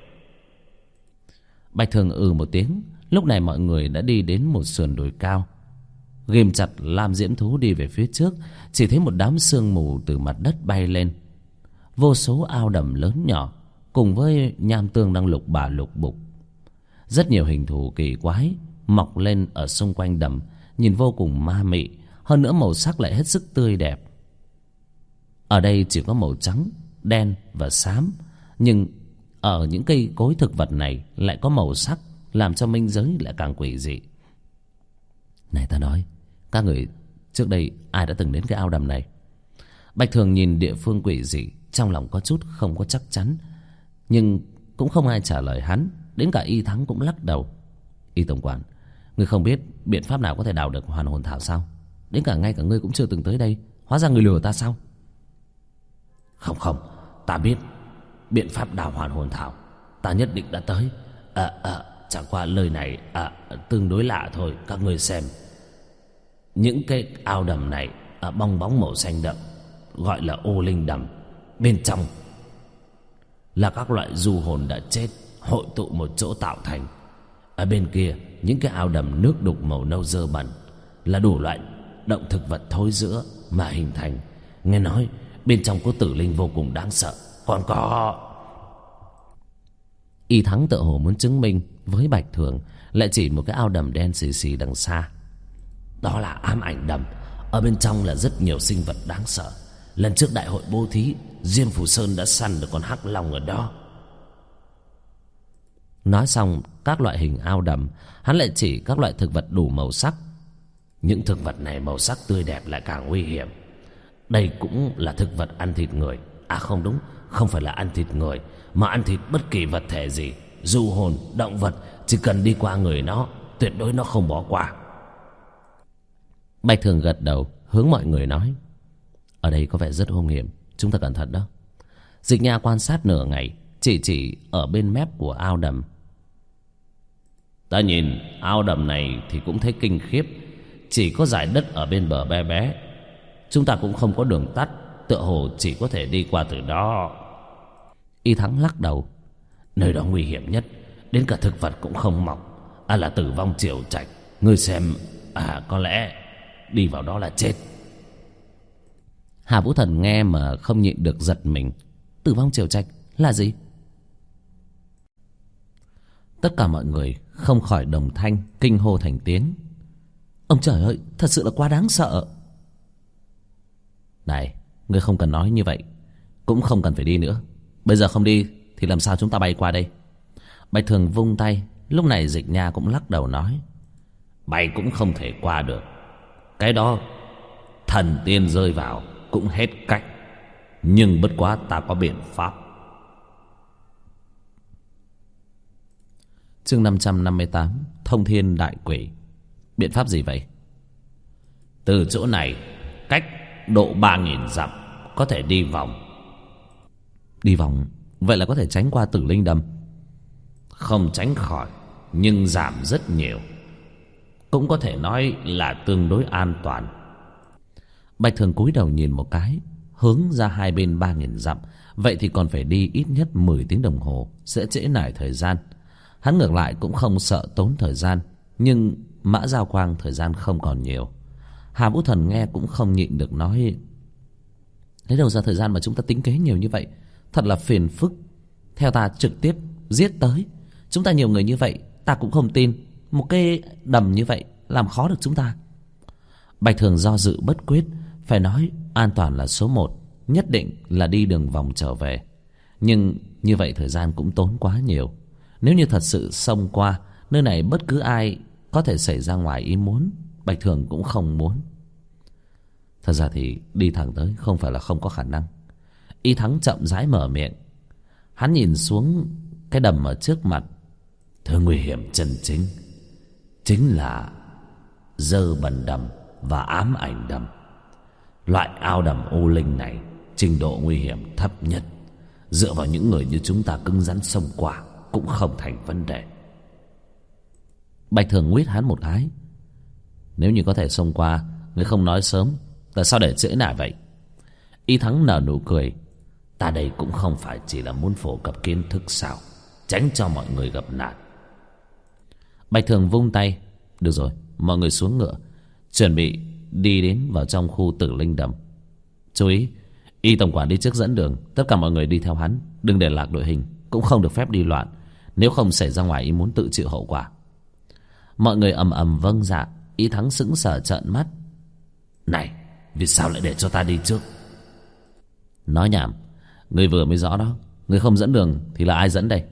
Bạch Thường một tiếng. Lúc này mọi người đã đi đến một sườn đồi cao, ghim chặt lam diễm thú đi về phía trước. Chỉ thấy một đám sương mù từ mặt đất bay lên, vô số ao đầm lớn nhỏ cùng với nham tương đang lục bà lục bục. Rất nhiều hình thù kỳ quái mọc lên ở xung quanh đầm, nhìn vô cùng ma mị. Hơn nữa màu sắc lại hết sức tươi đẹp. Ở đây chỉ có màu trắng, đen và xám, nhưng ở những cây cối thực vật này lại có màu sắc, làm cho minh giới lại càng quỷ dị. Này ta nói, các người trước đây ai đã từng đến cái ao đầm này? Bạch Thường nhìn địa phương quỷ dị, trong lòng có chút không có chắc chắn, nhưng cũng không ai trả lời hắn. Đến cả Y Thắng cũng lắc đầu. Y tổng quản, ngươi không biết biện pháp nào có thể đào được hoàn hồn thảo sao? Đến ngay cả ngươi cũng chưa từng tới đây, hóa ra ngươi lừa ta sao? Không, ta biết biện pháp đào hoàn hồn thảo, ta nhất định đã tới. Chẳng qua lời này tương đối lạ thôi. Các ngươi xem, những cái ao đầm này bong bóng màu xanh đậm, gọi là ô linh đầm. Bên trong là các loại du hồn đã chết hội tụ một chỗ tạo thành. Ở bên kia, những cái ao đầm nước đục màu nâu dơ bẩn là đủ loại động thực vật thối rữa mà hình thành. Nghe nói bên trong có tử linh vô cùng đáng sợ. Còn có... Y Thắng tựa hồ muốn chứng minh với Bạch Thường, lại chỉ một cái ao đầm đen xì xì đằng xa. Đó là ám ảnh đầm. Ở bên trong là rất nhiều sinh vật đáng sợ. Lần trước đại hội bố thí, Diêm Phù Sơn đã săn được con hắc long ở đó. Nói xong các loại hình ao đầm, hắn lại chỉ các loại thực vật đủ màu sắc. Những thực vật này màu sắc tươi đẹp lại càng nguy hiểm. Đây cũng là thực vật ăn thịt người. Không đúng, không phải là ăn thịt người, mà ăn thịt bất kỳ vật thể gì. Du hồn, động vật, chỉ cần đi qua người nó, tuyệt đối nó không bỏ qua. Bạch Thường gật đầu, hướng mọi người nói: ở đây có vẻ rất hung hiểm, chúng ta cẩn thận đó. Dịch Nha quan sát nửa ngày, chỉ ở bên mép của ao đầm. Ta nhìn ao đầm này thì cũng thấy kinh khiếp. Chỉ có dải đất ở bên bờ bé bé. Chúng ta cũng không có đường tắt, tựa hồ chỉ có thể đi qua từ đó. Y Thắng lắc đầu: nơi đó nguy hiểm nhất, đến cả thực vật cũng không mọc. Là Tử Vong Triều Trạch. Ngươi xem, có lẽ đi vào đó là chết. Hà Vũ Thần nghe mà không nhịn được giật mình. Tử Vong Triều Trạch là gì? Tất cả mọi người không khỏi đồng thanh kinh hô thành tiếng. Ông trời ơi, thật sự là quá đáng sợ. Này, ngươi không cần nói như vậy, cũng không cần phải đi nữa. Bây giờ không đi thì làm sao chúng ta bay qua đây? Bạch Thường vung tay. Lúc này Dịch Nha cũng lắc đầu nói: bay cũng không thể qua được. Cái đó thần tiên rơi vào cũng hết cách. Nhưng bất quá ta có biện pháp. Chương 558: Thông Thiên Đại Quỷ. Biện pháp gì vậy? Từ chỗ này cách độ 3.000 dặm có thể đi vòng. Đi vòng? Vậy là có thể tránh qua Tử Linh đầm? Không tránh khỏi, nhưng giảm rất nhiều. Cũng có thể nói là tương đối an toàn. Bạch Thường cúi đầu nhìn một cái, hướng ra hai bên 3.000 dặm. Vậy thì còn phải đi ít nhất 10 tiếng đồng hồ, sẽ trễ nải thời gian. Hắn ngược lại cũng không sợ tốn thời gian, nhưng Mã Giao Quang thời gian không còn nhiều. Hà Vũ Thần nghe cũng không nhịn được nói: lấy đâu ra thời gian mà chúng ta tính kế nhiều như vậy? Thật là phiền phức. Theo ta trực tiếp giết tới. Chúng ta nhiều người như vậy, ta cũng không tin một cái đầm như vậy làm khó được chúng ta. Bạch Thường do dự bất quyết. Phải nói an toàn là số 1, nhất định là đi đường vòng trở về. Nhưng như vậy thời gian cũng tốn quá nhiều. Nếu như thật sự xông qua nơi này, bất cứ ai có thể xảy ra ngoài ý muốn. Bạch Thường cũng không muốn. Thật ra thì đi thẳng tới không phải là không có khả năng. Y Thắng chậm rãi mở miệng. Hắn nhìn xuống cái đầm ở trước mặt. Thứ nguy hiểm chân chính chính là dơ bẩn đầm và ám ảnh đầm. Loại ao đầm ô linh này trình độ nguy hiểm thấp nhất. Dựa vào những người như chúng ta cứng rắn xông qua cũng không thành vấn đề. Bạch Thường nguyết hắn một cái. Nếu như có thể xông qua, ngươi không nói sớm, tại sao để trễ nải vậy? Y Thắng nở nụ cười. Ta đây cũng không phải chỉ là muốn phổ cập kiến thức sao, tránh cho mọi người gặp nạn. Bạch Thường vung tay. Được rồi, mọi người xuống ngựa, chuẩn bị đi đến vào trong khu Tử Linh đầm. Chú ý, Y tổng quản đi trước dẫn đường, tất cả mọi người đi theo hắn, đừng để lạc đội hình, cũng không được phép đi loạn, nếu không xảy ra ngoài ý muốn tự chịu hậu quả. Mọi người ầm ầm vâng dạ. Y Thắng sững sờ trợn mắt. Này, vì sao lại để cho ta đi trước? Nói nhảm, ngươi vừa mới rõ đó. Ngươi không dẫn đường thì là ai dẫn đây?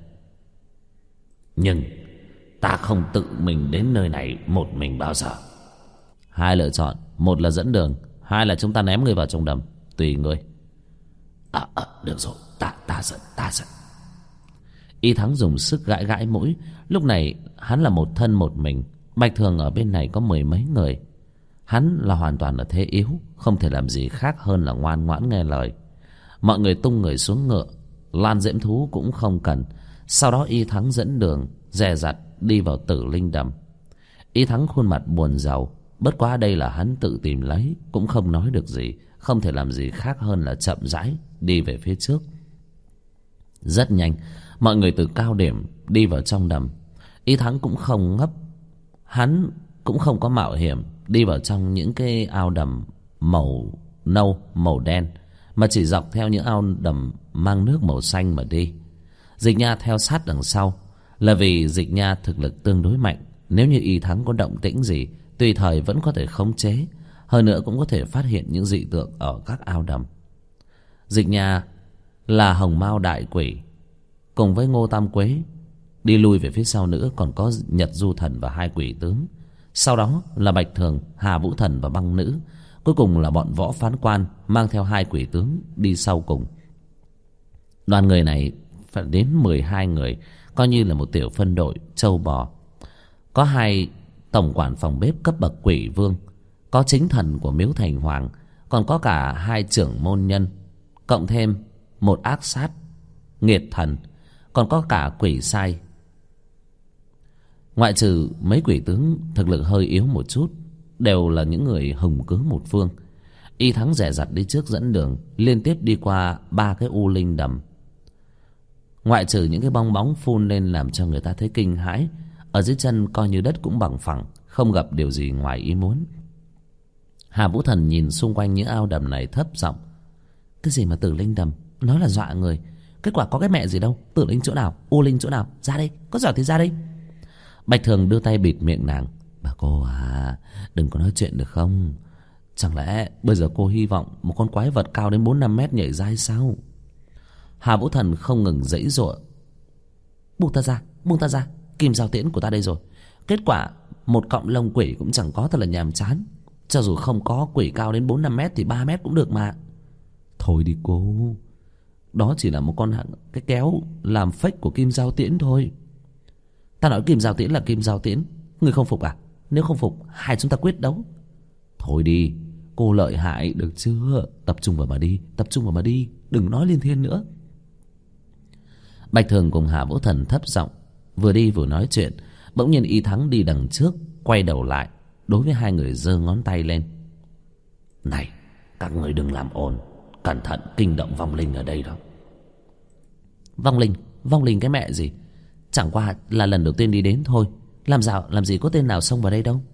Nhưng ta không tự mình đến nơi này một mình bao giờ. Hai lựa chọn, một là dẫn đường, hai là chúng ta ném ngươi vào trong đầm. Tùy ngươi. Được rồi, ta giận. Y Thắng dùng sức gãi gãi mũi. Lúc này hắn là một thân một mình. Bạch Thường ở bên này có mười mấy người. Hắn là hoàn toàn ở thế yếu, không thể làm gì khác hơn là ngoan ngoãn nghe lời. Mọi người tung người xuống ngựa. Lan Diễm Thú cũng không cần. Sau đó Y Thắng dẫn đường dè dặt đi vào Tử Linh Đầm. Y Thắng khuôn mặt buồn rầu. Bất quá đây là hắn tự tìm lấy, cũng không nói được gì, không thể làm gì khác hơn là chậm rãi đi về phía trước. Rất nhanh, mọi người từ cao điểm đi vào trong đầm. Y Thắng cũng không ngấp, hắn cũng không có mạo hiểm đi vào trong những cái ao đầm màu nâu, màu đen, mà chỉ dọc theo những ao đầm mang nước màu xanh mà đi. Dịch Nha theo sát đằng sau, là vì Dịch Nha thực lực tương đối mạnh. Nếu như Y Thắng có động tĩnh gì, tùy thời vẫn có thể khống chế, hơn nữa cũng có thể phát hiện những dị tượng ở các ao đầm. Dịch Nha là Hồng Mao đại quỷ cùng với Ngô Tam Quế, đi lui về phía sau nữa còn có Nhật Du Thần và hai quỷ tướng. Sau đó là Bạch Thường, Hà Vũ Thần và Băng Nữ. Cuối cùng là bọn Võ Phán Quan mang theo hai quỷ tướng đi sau cùng. Đoàn người này phải đến 12 người, coi như là một tiểu phân đội châu bò. Có hai tổng quản phòng bếp cấp bậc quỷ vương, có chính thần của Miếu Thành Hoàng, còn có cả hai trưởng môn nhân, cộng thêm một ác sát nghiệt thần, còn có cả quỷ sai. Ngoại trừ mấy quỷ tướng thực lực hơi yếu một chút, đều là những người hùng cứ một phương. Y Thắng dè dặt đi trước dẫn đường, liên tiếp đi qua 3 cái u linh đầm. Ngoại trừ những cái bong bóng phun lên làm cho người ta thấy kinh hãi, ở dưới chân coi như đất cũng bằng phẳng, không gặp điều gì ngoài ý muốn. Hà Vũ Thần nhìn xung quanh những ao đầm này thấp giọng: cái gì mà Tử Linh đầm, nó là dọa người. Kết quả có cái mẹ gì đâu, Tử Linh chỗ nào, U Linh chỗ nào, ra đây, có giỏi thì ra đây. Bạch Thường đưa tay bịt miệng nàng: bà cô à, đừng có nói chuyện được không? Chẳng lẽ bây giờ cô hy vọng một con quái vật cao đến 4-5 mét nhảy ra hay sao? Hà Vũ Thần không ngừng giãy giụa: buông ta ra, kim giao tiễn của ta đây rồi. Kết quả một cọng lông quỷ cũng chẳng có, thật là nhàm chán. Cho dù không có quỷ cao đến 4-5 mét thì 3 mét cũng được mà. Thôi đi cô, đó chỉ là một con cái kéo làm fake của kim giao tiễn thôi. Ta nói kim giao tiễn là kim giao tiễn, ngươi không phục à? Nếu không phục, hai chúng ta quyết đấu. Thôi đi, cô lợi hại được chưa? Tập trung vào mà đi, đừng nói liên thiên nữa. Bạch Thường cùng Hà Vũ Thần thấp giọng vừa đi vừa nói chuyện. Bỗng nhiên Y Thắng đi đằng trước, quay đầu lại, đối với hai người giơ ngón tay lên: này, các người đừng làm ồn, cẩn thận kinh động vong linh ở đây đó. Vong linh cái mẹ gì? Chẳng qua là lần đầu tiên đi đến thôi, làm gì có tên nào xông vào đây đâu.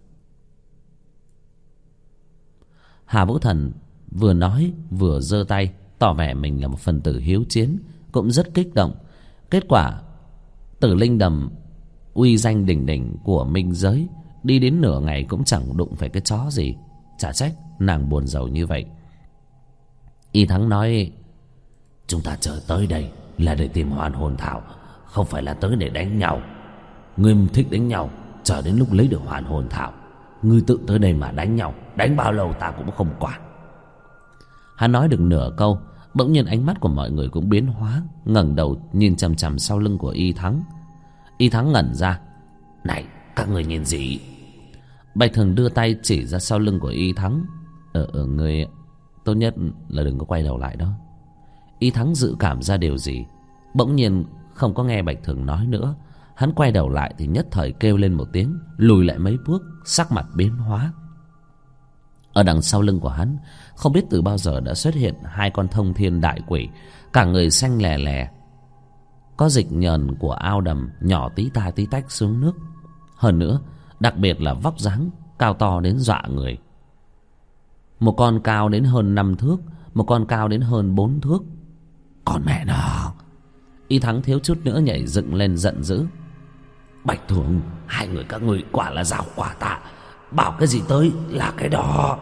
Hà Vũ Thần vừa nói vừa giơ tay, tỏ vẻ mình là một phần tử hiếu chiến, cũng rất kích động. Kết quả Tử Linh đầm uy danh đỉnh đỉnh của minh giới, đi đến nửa ngày cũng chẳng đụng phải cái chó gì. Chả trách nàng buồn rầu như vậy. Y Thắng nói: chúng ta chờ tới đây là để tìm hoàn hồn thảo, không phải là tới để đánh nhau. Ngươi thích đánh nhau, chờ đến lúc lấy được hoàn hồn thảo, ngươi tự tới đây mà đánh nhau, đánh bao lâu ta cũng không quản. Hắn nói được nửa câu, bỗng nhiên ánh mắt của mọi người cũng biến hóa, ngẩng đầu nhìn chằm chằm sau lưng của Y Thắng. Y Thắng ngẩn ra: này, các người nhìn gì? Bạch Thường đưa tay chỉ ra sau lưng của Y Thắng: người tốt nhất là đừng có quay đầu lại đó. Y Thắng dự cảm ra điều gì, bỗng nhiên không có nghe Bạch Thường nói nữa. Hắn quay đầu lại thì nhất thời kêu lên một tiếng, lùi lại mấy bước, sắc mặt biến hóa. Ở đằng sau lưng của hắn, không biết từ bao giờ đã xuất hiện hai con thông thiên đại quỷ, cả người xanh lè lè, có dịch nhờn của ao đầm nhỏ tí ta tí tách xuống nước. Hơn nữa, đặc biệt là vóc dáng cao to đến dọa người. Một con cao đến hơn 5 thước, một con cao đến hơn 4 thước. Con mẹ nó! Y Thắng thiếu chút nữa nhảy dựng lên giận dữ: Bạch Thường, hai người các ngươi quả là giảo quả tạ, bảo cái gì tới là cái đó.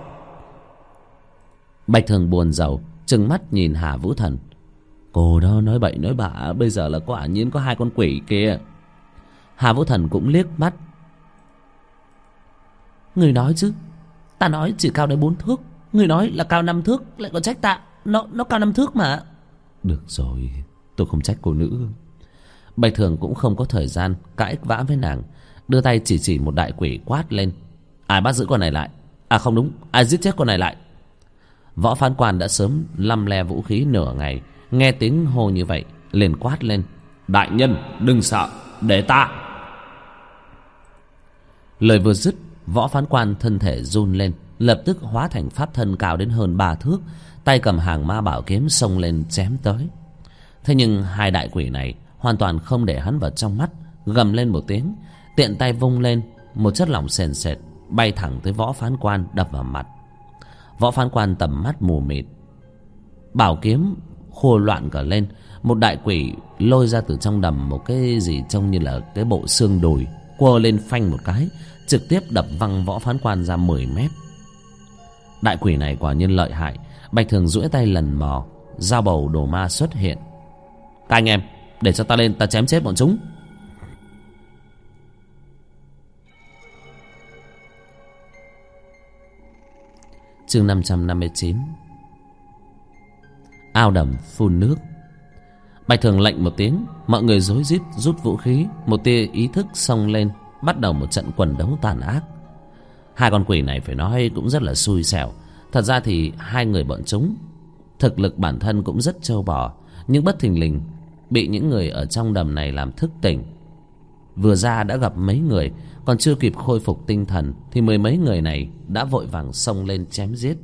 Bạch Thường buồn rầu trừng mắt nhìn Hà Vũ Thần: cô đó nói bậy nói bạ, bây giờ là quả nhiên có hai con quỷ kia. Hà Vũ Thần cũng liếc mắt: người nói chứ, ta nói chỉ cao đến 4 thước, người nói là cao 5 thước, lại còn trách ta Nó cao 5 thước mà. Được rồi, tôi không trách cô nữ. Bạch Thường cũng không có thời gian cãi vã với nàng, đưa tay chỉ một đại quỷ quát lên: ai bắt giữ con này lại? À không đúng, ai giết chết con này lại? Võ Phán Quan đã sớm lăm le vũ khí nửa ngày, nghe tiếng hô như vậy liền quát lên: đại nhân đừng sợ, để ta. Lời vừa dứt, Võ Phán Quan thân thể run lên, lập tức hóa thành pháp thân cao đến hơn 3 thước, tay cầm hàng ma bảo kiếm xông lên chém tới. Thế nhưng hai đại quỷ này hoàn toàn không để hắn vào trong mắt, gầm lên một tiếng, tiện tay vung lên, một chất lỏng sền sệt bay thẳng tới Võ Phán Quan đập vào mặt. Võ Phán Quan tầm mắt mù mịt, bảo kiếm khô loạn cả lên. Một đại quỷ lôi ra từ trong đầm một cái gì trông như là cái bộ xương đùi, quơ lên phanh một cái, trực tiếp đập văng Võ Phán Quan ra 10 mét. Đại quỷ này quả nhiên lợi hại. Bạch Thường duỗi tay lần mò, dao bầu đồ ma xuất hiện. Các anh em, để cho ta lên, ta chém chết bọn chúng. Chương 559. Ao đầm phun nước. Bạch Thường lệnh một tiếng, mọi người rối rít rút vũ khí, một tia ý thức xông lên, bắt đầu một trận quần đấu tàn ác. Hai con quỷ này phải nói cũng rất là xui xẻo. Thật ra thì hai người bọn chúng thực lực bản thân cũng rất trâu bò, nhưng bất thình lình bị những người ở trong đầm này làm thức tỉnh. Vừa ra đã gặp mấy người, còn chưa kịp khôi phục tinh thần thì mười mấy người này đã vội vàng xông lên chém giết.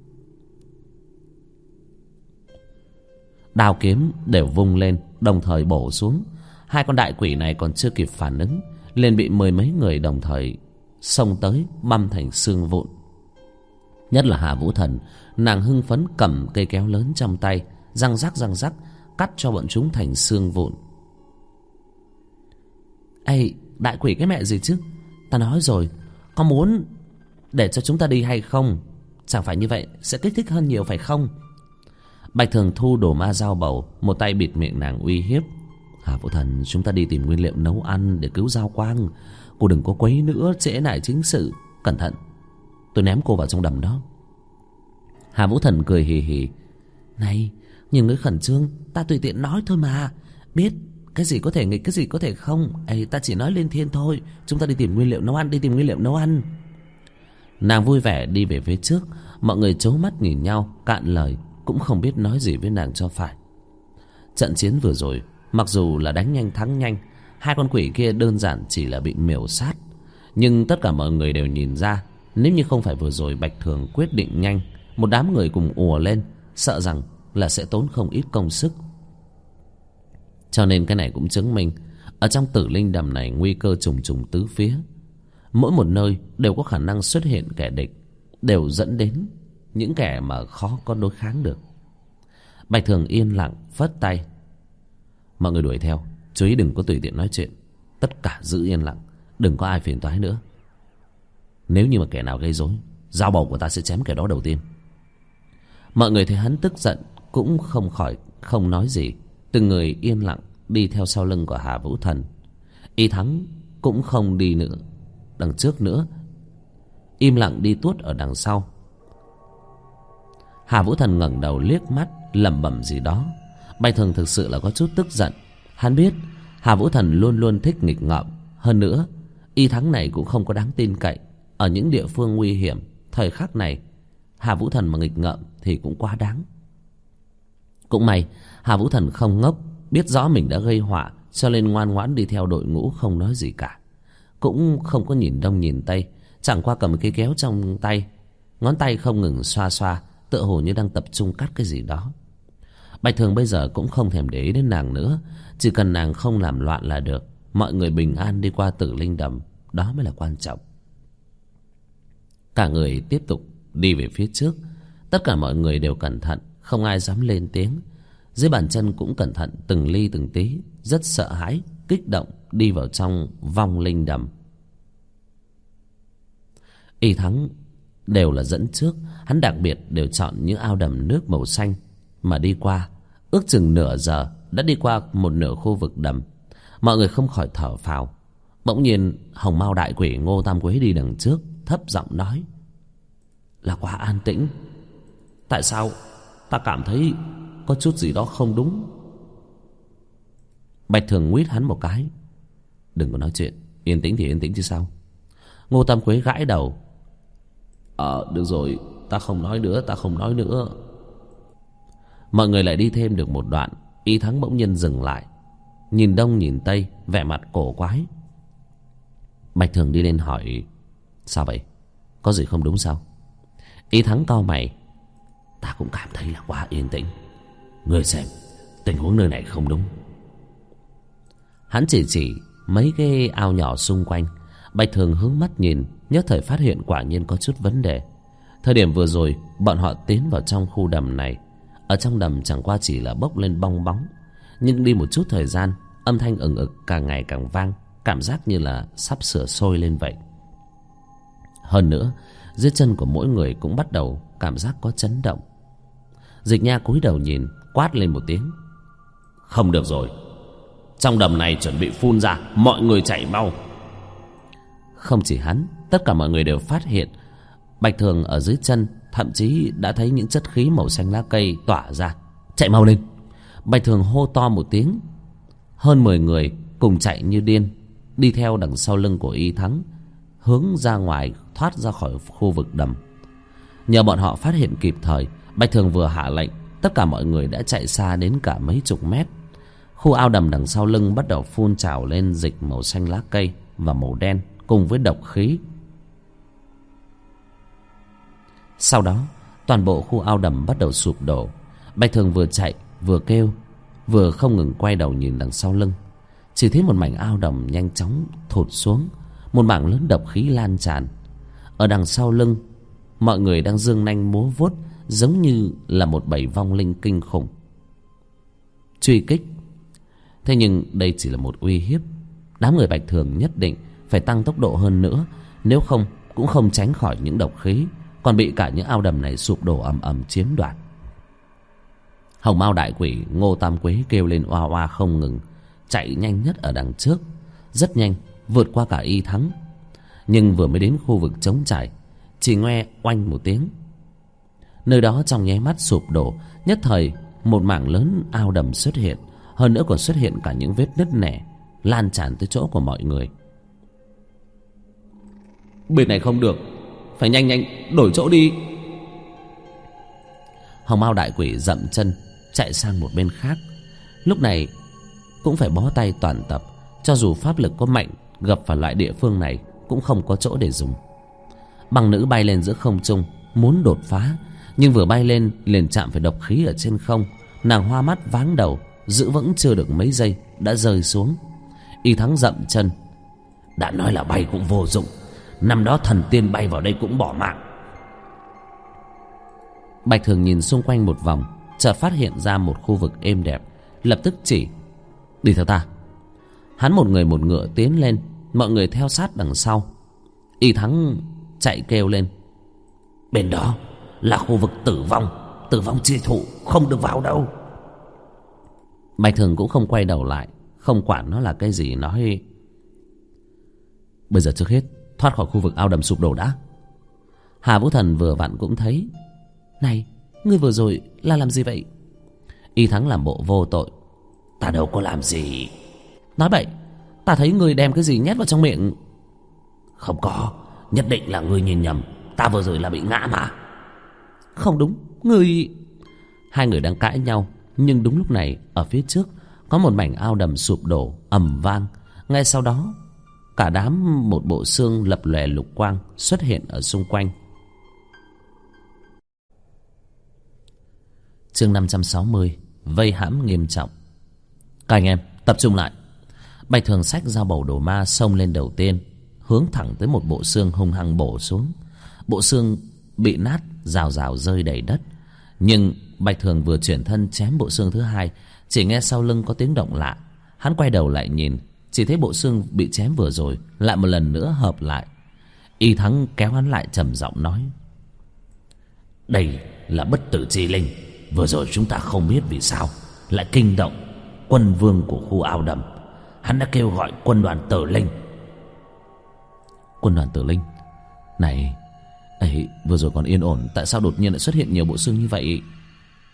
Đao kiếm đều vung lên, đồng thời bổ xuống. Hai con đại quỷ này còn chưa kịp phản ứng, liền bị mười mấy người đồng thời xông tới băm thành xương vụn. Nhất là Hà Vũ Thần, nàng hưng phấn cầm cây kéo lớn trong tay, răng rắc cắt cho bọn chúng thành xương vụn. Ê, đại quỷ cái mẹ gì chứ? Ta nói rồi, có muốn để cho chúng ta đi hay không? Chẳng phải như vậy sẽ kích thích hơn nhiều phải không? Bạch Thường thu đồ ma dao bầu, một tay bịt miệng nàng uy hiếp. Hà Vũ Thần, chúng ta đi tìm nguyên liệu nấu ăn để cứu Giao Quang. Cô đừng có quấy nữa, trễ nải chính sự. Cẩn thận, tôi ném cô vào trong đầm đó. Hà Vũ Thần cười hì hì. Này, nhưng người khẩn trương, ta tùy tiện nói thôi mà. Biết cái gì có thể nghịch, cái gì có thể không. Ê, ta chỉ nói lên thiên thôi. Chúng ta đi tìm nguyên liệu nấu ăn, đi tìm nguyên liệu nấu ăn. Nàng vui vẻ đi về phía trước. Mọi người trố mắt nhìn nhau, cạn lời, cũng không biết nói gì với nàng cho phải. Trận chiến vừa rồi, mặc dù là đánh nhanh thắng nhanh, hai con quỷ kia đơn giản chỉ là bị miểu sát. Nhưng tất cả mọi người đều nhìn ra, nếu như không phải vừa rồi Bạch Thường quyết định nhanh, một đám người cùng ùa lên, sợ rằng là sẽ tốn không ít công sức. Cho nên cái này cũng chứng minh, ở trong Tử Linh Đầm này nguy cơ trùng trùng tứ phía. Mỗi một nơi đều có khả năng xuất hiện kẻ địch, đều dẫn đến những kẻ mà khó có đối kháng được. Bạch Thường yên lặng phất tay. Mọi người đuổi theo, chú ý đừng có tùy tiện nói chuyện. Tất cả giữ yên lặng, đừng có ai phiền toái nữa. Nếu như mà kẻ nào gây rối, dao bầu của ta sẽ chém kẻ đó đầu tiên. Mọi người thấy hắn tức giận cũng không khỏi không nói gì, từng người yên lặng đi theo sau lưng của Hà Vũ Thần. Y Thắng cũng không đi nữa đằng trước nữa, im lặng đi tuốt ở đằng sau. Hà Vũ Thần ngẩng đầu liếc mắt, lẩm bẩm gì đó. Bạch Thường thực sự là có chút tức giận. Hắn biết Hà Vũ Thần luôn luôn thích nghịch ngợm. Hơn nữa, Y Thắng này cũng không có đáng tin cậy. Ở những địa phương nguy hiểm, thời khắc này Hà Vũ Thần mà nghịch ngợm thì cũng quá đáng. Cũng may Hà Vũ Thần không ngốc, biết rõ mình đã gây họa, cho nên ngoan ngoãn đi theo đội ngũ, không nói gì cả. Cũng không có nhìn đông nhìn tây, chẳng qua cầm cây kéo trong tay, ngón tay không ngừng xoa xoa, tựa hồ như đang tập trung cắt cái gì đó. Bạch Thường bây giờ cũng không thèm để ý đến nàng nữa, chỉ cần nàng không làm loạn là được. Mọi người bình an đi qua Tử Linh Đầm, đó mới là quan trọng. Cả người tiếp tục đi về phía trước. Tất cả mọi người đều cẩn thận, không ai dám lên tiếng. Dưới bàn chân cũng cẩn thận từng ly từng tí, rất sợ hãi, kích động đi vào trong vong linh đầm. Y Thắng đều là dẫn trước, hắn đặc biệt đều chọn những ao đầm nước màu xanh mà đi qua. Ước chừng nửa giờ đã đi qua một nửa khu vực đầm. Mọi người không khỏi thở phào. Bỗng nhiên Hồng Mao đại quỷ Ngô Tam Quế đi đằng trước, thấp giọng nói: là quá an tĩnh. Tại sao Ta cảm thấy có chút gì đó không đúng. Bạch Thường nguýt hắn một cái. Đừng có nói chuyện, yên tĩnh thì yên tĩnh chứ sao. Ngô Tam Quế gãi đầu. Được rồi, ta không nói nữa, ta không nói nữa. Mọi người lại đi thêm được một đoạn, Y Thắng bỗng nhiên dừng lại, nhìn đông nhìn tây, vẻ mặt cổ quái. Bạch Thường đi lên hỏi: sao vậy? Có gì không đúng sao? Y Thắng cau mày. Ta cũng cảm thấy là quá yên tĩnh. Ngươi xem, tình huống nơi này không đúng. Hắn chỉ mấy cái ao nhỏ xung quanh. Bạch Thường hướng mắt nhìn, nhất thời phát hiện quả nhiên có chút vấn đề. Thời điểm vừa rồi bọn họ tiến vào trong khu đầm này, ở trong đầm chẳng qua chỉ là bốc lên bong bóng, nhưng đi một chút thời gian, âm thanh ừng ực càng ngày càng vang, cảm giác như là sắp sửa sôi lên vậy. Hơn nữa, dưới chân của mỗi người cũng bắt đầu cảm giác có chấn động. Dịch Nha cúi đầu nhìn, quát lên một tiếng. Không được rồi, trong đầm này chuẩn bị phun ra, mọi người chạy mau. Không chỉ hắn, tất cả mọi người đều phát hiện Bạch Thường ở dưới chân thậm chí đã thấy những chất khí màu xanh lá cây tỏa ra. Chạy mau lên! Bạch Thường hô to một tiếng. Hơn 10 người cùng chạy như điên, đi theo đằng sau lưng của Y Thắng, hướng ra ngoài, thoát ra khỏi khu vực đầm. Nhờ bọn họ phát hiện kịp thời, Bạch Thường vừa hạ lệnh, tất cả mọi người đã chạy xa đến cả mấy chục mét. Khu ao đầm đằng sau lưng bắt đầu phun trào lên dịch màu xanh lá cây và màu đen cùng với độc khí. Sau đó toàn bộ khu ao đầm bắt đầu sụp đổ. Bạch Thường vừa chạy vừa kêu, vừa không ngừng quay đầu nhìn đằng sau lưng. Chỉ thấy một mảnh ao đầm nhanh chóng thụt xuống, một mảng lớn độc khí lan tràn. Ở đằng sau lưng, mọi người đang giương nanh múa vuốt, giống như là một bầy vong linh kinh khủng truy kích. Thế nhưng đây chỉ là một uy hiếp. Đám người Bạch Thường nhất định phải tăng tốc độ hơn nữa, nếu không cũng không tránh khỏi những độc khí, còn bị cả những ao đầm này sụp đổ ầm ầm chiếm đoạt. Hồng Mao Đại Quỷ, Ngô Tam Quế kêu lên oa oa không ngừng, chạy nhanh nhất ở đằng trước, rất nhanh vượt qua cả Y Thắng. Nhưng vừa mới đến khu vực trống trải, chỉ nghe oanh một tiếng, nơi đó trong nháy mắt sụp đổ. Nhất thời một mảng lớn ao đầm xuất hiện, hơn nữa còn xuất hiện cả những vết nứt nẻ lan tràn tới chỗ của mọi người. Bên này không được, phải nhanh nhanh đổi chỗ đi. Hồng Mao Đại Quỷ dậm chân chạy sang một bên khác. Lúc này cũng phải bó tay toàn tập, cho dù pháp lực có mạnh, gặp phải loại địa phương này cũng không có chỗ để dùng. Băng nữ bay lên giữa không trung muốn đột phá, nhưng vừa bay lên liền chạm phải độc khí ở trên không. Nàng hoa mắt váng đầu, giữ vững chưa được mấy giây đã rơi xuống. Y Thắng dậm chân. Đã nói là bay cũng vô dụng, năm đó thần tiên bay vào đây cũng bỏ mạng. Bạch Thường nhìn xung quanh một vòng, chợt phát hiện ra một khu vực êm đẹp, lập tức chỉ: đi theo ta. Hắn một người một ngựa tiến lên, mọi người theo sát đằng sau. Y Thắng chạy kêu lên: bên đó là khu vực tử vong chi thụ, không được vào đâu. Bạch Thường cũng không quay đầu lại, không quản nó là cái gì, nói: bây giờ trước hết thoát khỏi khu vực ao đầm sụp đổ đã. Hà Vũ Thần vừa vặn cũng thấy. Này, ngươi vừa rồi là làm gì vậy? Y Thắng làm bộ vô tội. Ta đâu có làm gì. Nói bậy, ta thấy ngươi đem cái gì nhét vào trong miệng. Không có, nhất định là ngươi nhìn nhầm, ta vừa rồi là bị ngã mà. Không đúng, ngươi... Hai người đang cãi nhau, nhưng đúng lúc này ở phía trước có một mảnh ao đầm sụp đổ ầm vang. Ngay sau đó cả đám một bộ xương lập lòe lục quang xuất hiện ở xung quanh. Chương 560, vây hãm nghiêm trọng. Các anh em tập trung lại. Bạch Thường xách dao bầu đồ ma xông lên đầu tiên, hướng thẳng tới một bộ xương hung hăng bổ xuống. Bộ xương bị nát rào rào rơi đầy đất. Nhưng Bạch Thường vừa chuyển thân chém bộ xương thứ hai, chỉ nghe sau lưng có tiếng động lạ. Hắn quay đầu lại nhìn, chỉ thấy bộ xương bị chém vừa rồi lại một lần nữa hợp lại. Y Thắng kéo hắn lại trầm giọng nói: đây là bất tử chi linh, vừa rồi chúng ta không biết vì sao lại kinh động quân vương của khu ao đầm. Hắn đã kêu gọi quân đoàn Tử Linh. Quân đoàn Tử Linh? Này ấy, vừa rồi còn yên ổn, tại sao đột nhiên lại xuất hiện nhiều bộ xương như vậy?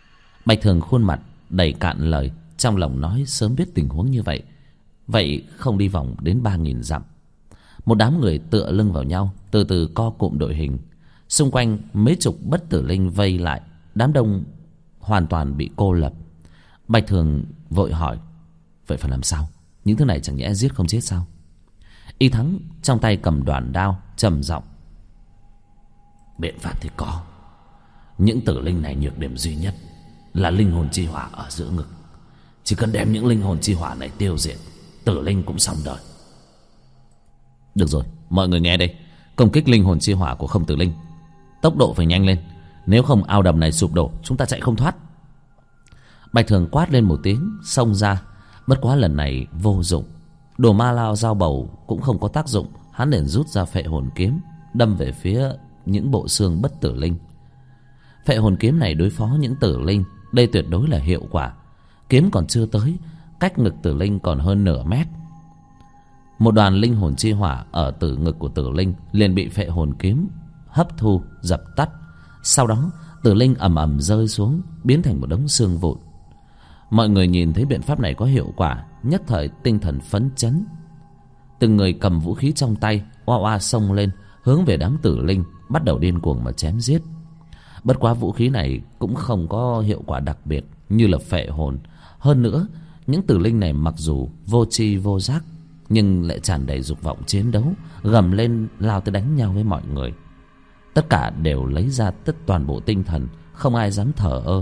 Bạch Thường khuôn mặt đầy cạn lời, trong lòng nói sớm biết tình huống như vậy, vậy không đi vòng đến 3.000 dặm. Một đám người tựa lưng vào nhau, từ từ co cụm đội hình. Xung quanh mấy chục bất tử linh vây lại, đám đông hoàn toàn bị cô lập. Bạch Thường vội hỏi, vậy phải làm sao? Những thứ này chẳng nhẽ giết không chết sao? Y Thắng trong tay cầm đoạn đao, trầm giọng, biện pháp thì có. Những tử linh này nhược điểm duy nhất là linh hồn chi hỏa ở giữa ngực. Chỉ cần đem những linh hồn chi hỏa này tiêu diệt, tử linh cũng xong đời. Được rồi, mọi người nghe đây. Công kích linh hồn chi hỏa của không tử linh, tốc độ phải nhanh lên, nếu không ao đầm này sụp đổ, chúng ta chạy không thoát. Bạch Thường quát lên một tiếng, xông ra. Bất quá lần này vô dụng, đồ ma lao dao bầu cũng không có tác dụng. Hắn liền rút ra phệ hồn kiếm, đâm về phía những bộ xương bất tử linh. Phệ hồn kiếm này đối phó những tử linh, đây tuyệt đối là hiệu quả. Kiếm còn chưa tới, cách ngực tử linh còn hơn nửa mét. Một đoàn linh hồn chi hỏa ở tử ngực của tử linh liền bị phệ hồn kiếm hấp thu, dập tắt. Sau đó tử linh ầm ầm rơi xuống, biến thành một đống xương vụn. Mọi người nhìn thấy biện pháp này có hiệu quả, nhất thời tinh thần phấn chấn. Từng người cầm vũ khí trong tay, oa oa xông lên, hướng về đám tử linh, bắt đầu điên cuồng mà chém giết. Bất quá vũ khí này cũng không có hiệu quả đặc biệt như là phệ hồn. Hơn nữa, những tử linh này mặc dù vô tri vô giác, nhưng lại tràn đầy dục vọng chiến đấu, gầm lên lao tới đánh nhau với mọi người. Tất cả đều lấy ra toàn bộ tinh thần, không ai dám thờ ơ.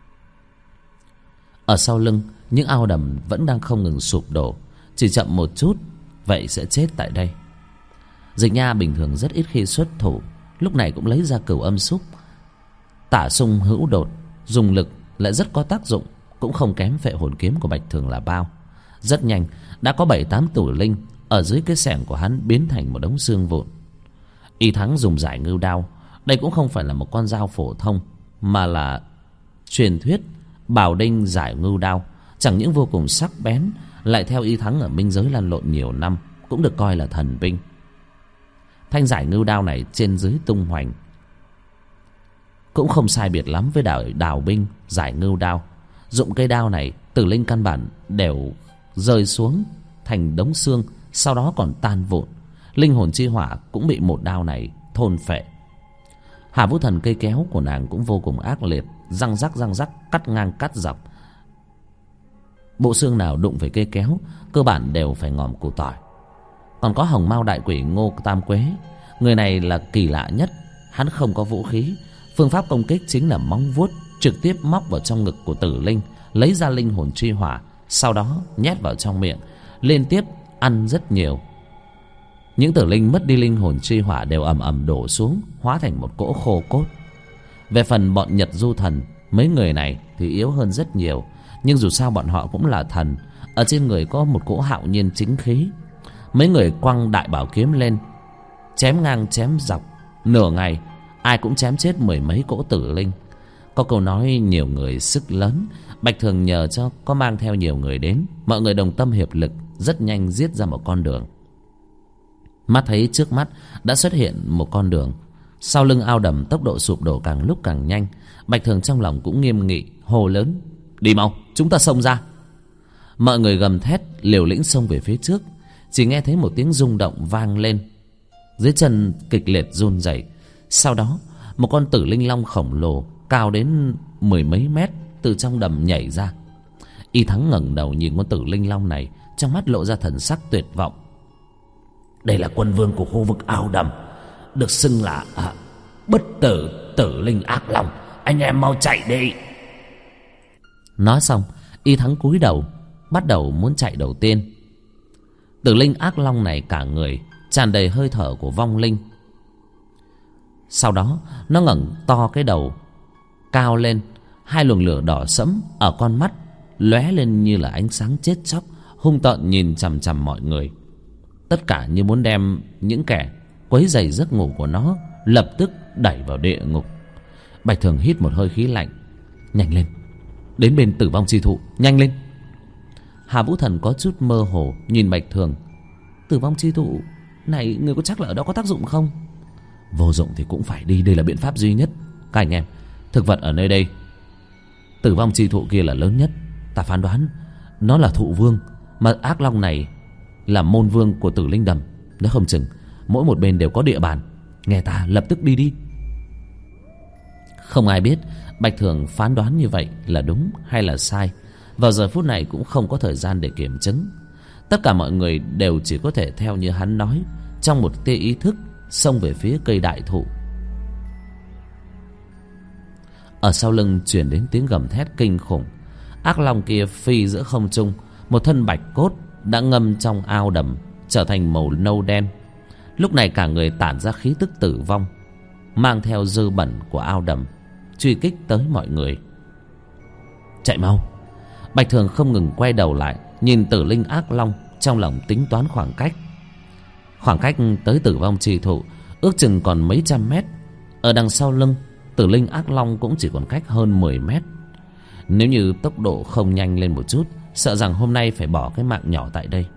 Ở sau lưng, những ao đầm vẫn đang không ngừng sụp đổ. Chỉ chậm một chút, vậy sẽ chết tại đây. Dịch Nha bình thường rất ít khi xuất thủ, lúc này cũng lấy ra Cửu Âm Xúc. Tả Sung hữu đột, dùng lực lại rất có tác dụng, cũng không kém phệ hồn kiếm của Bạch Thường là bao. Rất nhanh đã có 7-8 tử linh ở dưới cái xẻng của hắn biến thành một đống xương vụn. Y Thắng dùng giải ngưu đao, đây cũng không phải là một con dao phổ thông, mà là truyền thuyết bảo đinh giải ngưu đao. Chẳng những vô cùng sắc bén, lại theo Y Thắng ở minh giới lăn lộn nhiều năm, cũng được coi là thần binh. Thanh giải ngưu đao này trên dưới tung hoành, cũng không sai biệt lắm với đào binh giải ngưu đao. Dụng cây đao này, tử linh căn bản đều rơi xuống thành đống xương, sau đó còn tan vụn. Linh hồn chi hỏa cũng bị một đao này thôn phệ. Hà Vũ Thần cây kéo của nàng cũng vô cùng ác liệt, răng rắc cắt ngang cắt dọc. Bộ xương nào đụng phải cây kéo cơ bản đều phải ngòm củ tỏi. Còn có Hồng Mao đại quỷ Ngô Tam Quế, người này là kỳ lạ nhất. Hắn không có vũ khí, phương pháp công kích chính là móng vuốt, trực tiếp móc vào trong ngực của tử linh, lấy ra linh hồn chi hỏa, sau đó nhét vào trong miệng, liên tiếp ăn rất nhiều. Những tử linh mất đi linh hồn chi hỏa đều ầm ầm đổ xuống, hóa thành một cỗ khô cốt. Về phần bọn Nhật Du Thần, mấy người này thì yếu hơn rất nhiều, nhưng dù sao bọn họ cũng là thần, ở trên người có một cỗ hạo nhiên chính khí. Mấy người quăng đại bảo kiếm lên, chém ngang chém dọc, nửa ngày ai cũng chém chết 10 mấy cỗ tử linh. Có câu nói nhiều người sức lớn, Bạch Thường nhờ cho có mang theo nhiều người đến, mọi người đồng tâm hiệp lực, rất nhanh giết ra một con đường. Mắt thấy trước mắt đã xuất hiện một con đường, sau lưng ao đầm tốc độ sụp đổ càng lúc càng nhanh. Bạch Thường trong lòng cũng nghiêm nghị, hô lớn, đi mau, chúng ta xông ra. Mọi người gầm thét liều lĩnh xông về phía trước. Chỉ nghe thấy một tiếng rung động vang lên, dưới chân kịch liệt run rẩy. Sau đó một con tử linh long khổng lồ cao đến 10 mấy mét từ trong đầm nhảy ra. Y Thắng ngẩng đầu nhìn con tử linh long này, trong mắt lộ ra thần sắc tuyệt vọng. Đây là quân vương của khu vực ao đầm, được xưng là bất tử tử linh ác long. Anh em mau chạy đi. Nói xong, Y Thắng cúi đầu, bắt đầu muốn chạy đầu tiên. Tử linh ác long này cả người tràn đầy hơi thở của vong linh. Sau đó nó ngẩng to cái đầu cao lên, hai luồng lửa đỏ sẫm ở con mắt lóe lên như là ánh sáng chết chóc, hung tợn nhìn chằm chằm mọi người. Tất cả như muốn đem những kẻ quấy rầy giấc ngủ của nó lập tức đẩy vào địa ngục. Bạch Thường hít một hơi khí lạnh, nhanh lên, đến bên tử vong chi thụ, nhanh lên. Hà Vũ Thần có chút mơ hồ nhìn Bạch Thường. Tử vong chi thụ này, người có chắc là ở đó có tác dụng không? Vô dụng thì cũng phải đi, đây là biện pháp duy nhất. Các anh em, thực vật ở nơi đây Tử vong chi thụ kia là lớn nhất. Ta phán đoán nó là thụ vương, mà ác long này là môn vương của Tử Linh Đầm. Nếu không chừng mỗi một bên đều có địa bàn. Nghe ta, lập tức đi. Không ai biết Bạch Thường phán đoán như vậy là đúng hay là sai. Vào giờ phút này cũng không có thời gian để kiểm chứng. Tất cả mọi người đều chỉ có thể theo như hắn nói, trong một tia ý thức xông về phía cây đại thụ. Ở sau lưng chuyển đến tiếng gầm thét kinh khủng. Ác long kia phi giữa không trung, một thân bạch cốt đã ngâm trong ao đầm trở thành màu nâu đen. Lúc này cả người tản ra khí tức tử vong, mang theo dư bẩn của ao đầm, truy kích tới mọi người. Chạy mau! Bạch Thường không ngừng quay đầu lại, nhìn tử linh ác long, trong lòng tính toán khoảng cách. Khoảng cách tới tử vong chi thụ ước chừng còn mấy trăm mét. Ở đằng sau lưng tử linh ác long cũng chỉ còn cách hơn 10 mét. Nếu như tốc độ không nhanh lên một chút, sợ rằng hôm nay phải bỏ cái mạng nhỏ tại đây.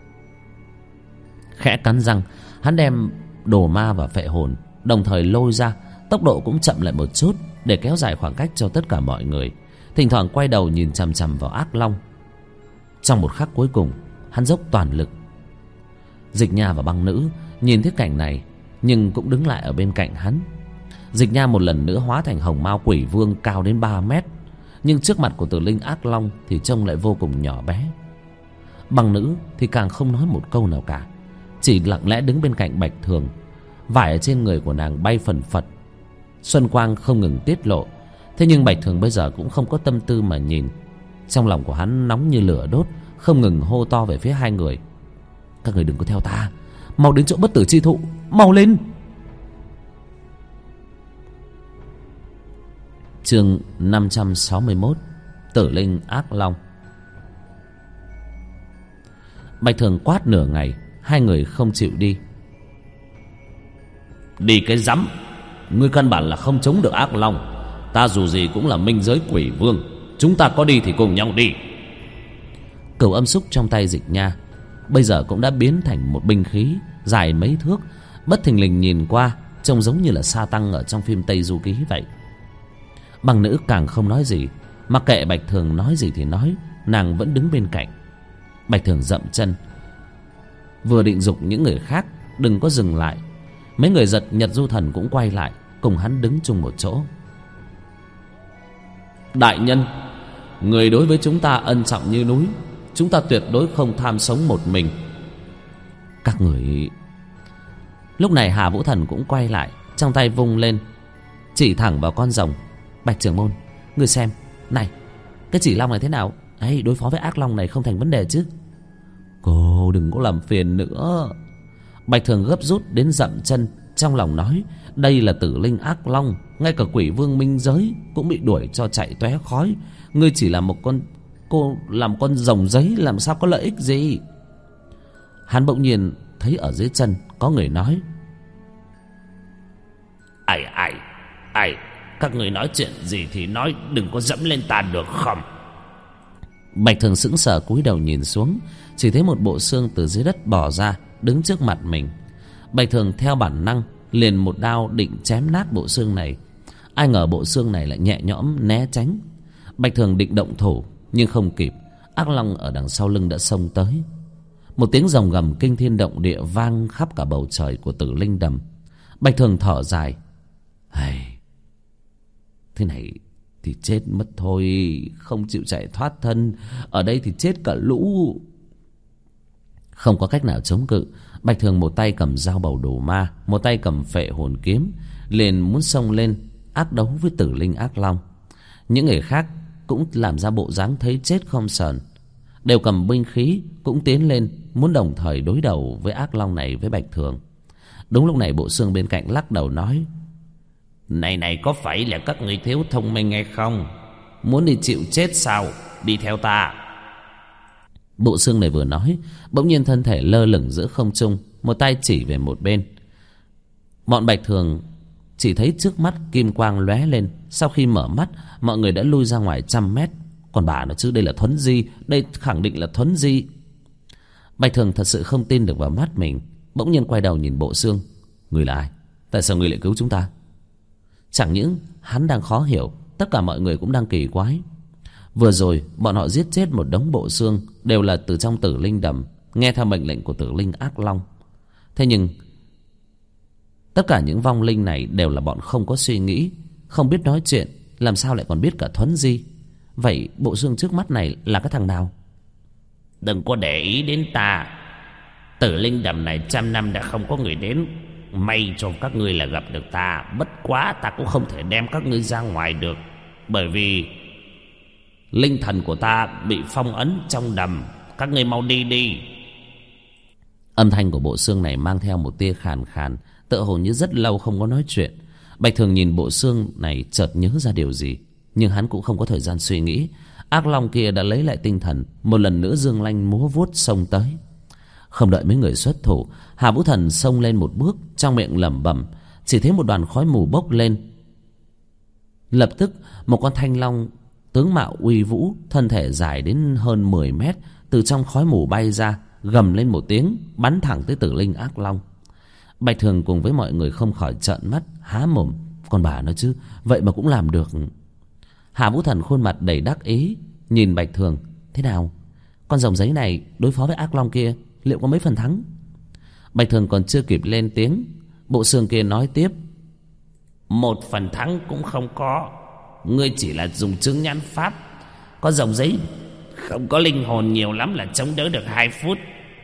Khẽ cắn răng, hắn đem đồ ma và phệ hồn đồng thời lôi ra, tốc độ cũng chậm lại một chút để kéo dài khoảng cách cho tất cả mọi người. Thỉnh thoảng quay đầu nhìn chằm chằm vào ác long. Trong một khắc cuối cùng, hắn dốc toàn lực. Dịch Nha và Băng Nữ nhìn thấy cảnh này nhưng cũng đứng lại ở bên cạnh hắn. Dịch Nha một lần nữa hóa thành hồng mao quỷ vương cao đến 3 mét, nhưng trước mặt của Tử Linh ác long thì trông lại vô cùng nhỏ bé. Băng Nữ thì càng không nói một câu nào cả, chỉ lặng lẽ đứng bên cạnh Bạch Thường. Vải ở trên người của nàng bay phần phật, xuân quang không ngừng tiết lộ. Thế nhưng Bạch Thường bây giờ cũng không có tâm tư mà nhìn. Trong lòng của hắn nóng như lửa đốt, không ngừng hô to về phía hai người: các người đừng có theo ta, mau đến chỗ bất tử chi thụ, mau lên! Chương 561: Tử Linh ác long. Bạch Thường quát nửa ngày, hai người không chịu đi. Đi cái rắm! Ngươi căn bản là không chống được ác long. Ta dù gì cũng là minh giới quỷ vương, chúng ta có đi thì cùng nhau đi. Cửu âm xúc trong tay Dịch Nha bây giờ cũng đã biến thành một binh khí dài mấy thước, bất thình lình nhìn qua trông giống như là sa tăng ở trong phim Tây Du Ký vậy. Băng Nữ càng không nói gì, mặc kệ Bạch Thường nói gì thì nói, nàng vẫn đứng bên cạnh. Bạch Thường dậm chân, vừa định giục những người khác đừng có dừng lại. Mấy người giật Nhật Du Thần cũng quay lại, cùng hắn đứng chung một chỗ. Đại nhân, người đối với chúng ta ân trọng như núi, chúng ta tuyệt đối không tham sống một mình. Các người... Lúc này Hà Vũ Thần cũng quay lại, trong tay vung lên chỉ thẳng vào con rồng. Bạch trưởng môn, người xem này, cái chỉ long này thế nào? Ấy, đối phó với ác long này không thành vấn đề chứ? Cô đừng có làm phiền nữa. Bạch Thường gấp rút đến dậm chân, trong lòng nói: đây là Tử Linh ác long, ngay cả quỷ vương minh giới cũng bị đuổi cho chạy tóe khói. Ngươi chỉ là một cô làm con rồng giấy, làm sao có lợi ích gì? Hắn bỗng nhiên thấy ở dưới chân có người nói: ai, các người nói chuyện gì thì nói, đừng có dẫm lên ta được không? Bạch Thường sững sờ cúi đầu nhìn xuống, chỉ thấy một bộ xương từ dưới đất bò ra, đứng trước mặt mình. Bạch Thường theo bản năng liền một đao định chém nát bộ xương này. Ai ngờ bộ xương này lại nhẹ nhõm né tránh. Bạch Thường định động thủ nhưng không kịp, ác long ở đằng sau lưng đã xông tới. Một tiếng rồng gầm kinh thiên động địa vang khắp cả bầu trời của Tử Linh Đầm. Bạch Thường thở dài: thế này thì chết mất thôi, không chịu chạy thoát thân, ở đây thì chết cả lũ. Không có cách nào chống cự, Bạch Thường một tay cầm dao bầu đồ ma, một tay cầm phệ hồn kiếm, liền muốn xông lên ác đấu với Tử Linh ác long. Những người khác cũng làm ra bộ dáng thấy chết không sờn, đều cầm binh khí cũng tiến lên, muốn đồng thời đối đầu với ác long này với Bạch Thường. Đúng lúc này bộ xương bên cạnh lắc đầu nói: Này, có phải là các người thiếu thông minh hay không? Muốn đi chịu chết sao? Đi theo ta. Bộ xương này vừa nói, bỗng nhiên thân thể lơ lửng giữa không trung, một tay chỉ về một bên. Bọn Bạch Thường chỉ thấy trước mắt kim quang lóe lên. Sau khi mở mắt, mọi người đã lui ra ngoài 100 mét. Còn bà nó chứ, đây là thuấn di, đây khẳng định là thuấn di. Bạch Thường thật sự không tin được vào mắt mình, bỗng nhiên quay đầu nhìn bộ xương: Người là ai? Tại sao người lại cứu chúng ta? Chẳng những hắn đang khó hiểu, tất cả mọi người cũng đang kỳ quái. Vừa rồi bọn họ giết chết một đống bộ xương, đều là từ trong Tử Linh Đầm, nghe theo mệnh lệnh của Tử Linh Ác Long. Thế nhưng tất cả những vong linh này đều là bọn không có suy nghĩ, không biết nói chuyện, làm sao lại còn biết cả thuấn di. Vậy bộ xương trước mắt này là cái thằng nào? Đừng có để ý đến ta. Tử Linh Đầm này 100 năm đã không có người đến. May cho các ngươi là gặp được ta. Bất quá ta cũng không thể đem các ngươi ra ngoài được, bởi vì linh thần của ta bị phong ấn trong đầm. Các ngươi mau đi đi. Âm thanh của bộ xương này mang theo một tia khàn khàn, tựa hồ như rất lâu không có nói chuyện. Bạch Thường nhìn bộ xương này chợt nhớ ra điều gì, nhưng hắn cũng không có thời gian suy nghĩ. Ác long kia đã lấy lại tinh thần, một lần nữa dương lanh múa vuốt xông tới. Không đợi mấy người xuất thủ, Hà Vũ Thần xông lên một bước, trong miệng lẩm bẩm. Chỉ thấy một đoàn khói mù bốc lên. Lập tức một con thanh long tướng mạo uy vũ, thân thể dài đến hơn 10 mét, từ trong khói mù bay ra, gầm lên một tiếng, bắn thẳng tới Tử Linh Ác Long. Bạch Thường cùng với mọi người không khỏi trợn mắt há mồm. Con bà nó chứ, vậy mà cũng làm được. Hà Vũ Thần khuôn mặt đầy đắc ý, nhìn Bạch Thường. Thế nào, con rồng giấy này đối phó với Ác Long kia liệu có mấy phần thắng? Bạch Thường còn chưa kịp lên tiếng, bộ xương kia nói tiếp. 1 phần thắng cũng không có. Ngươi chỉ là dùng chứng nhãn pháp, có rồng giấy không có linh hồn, nhiều lắm là chống đỡ được 2 phút.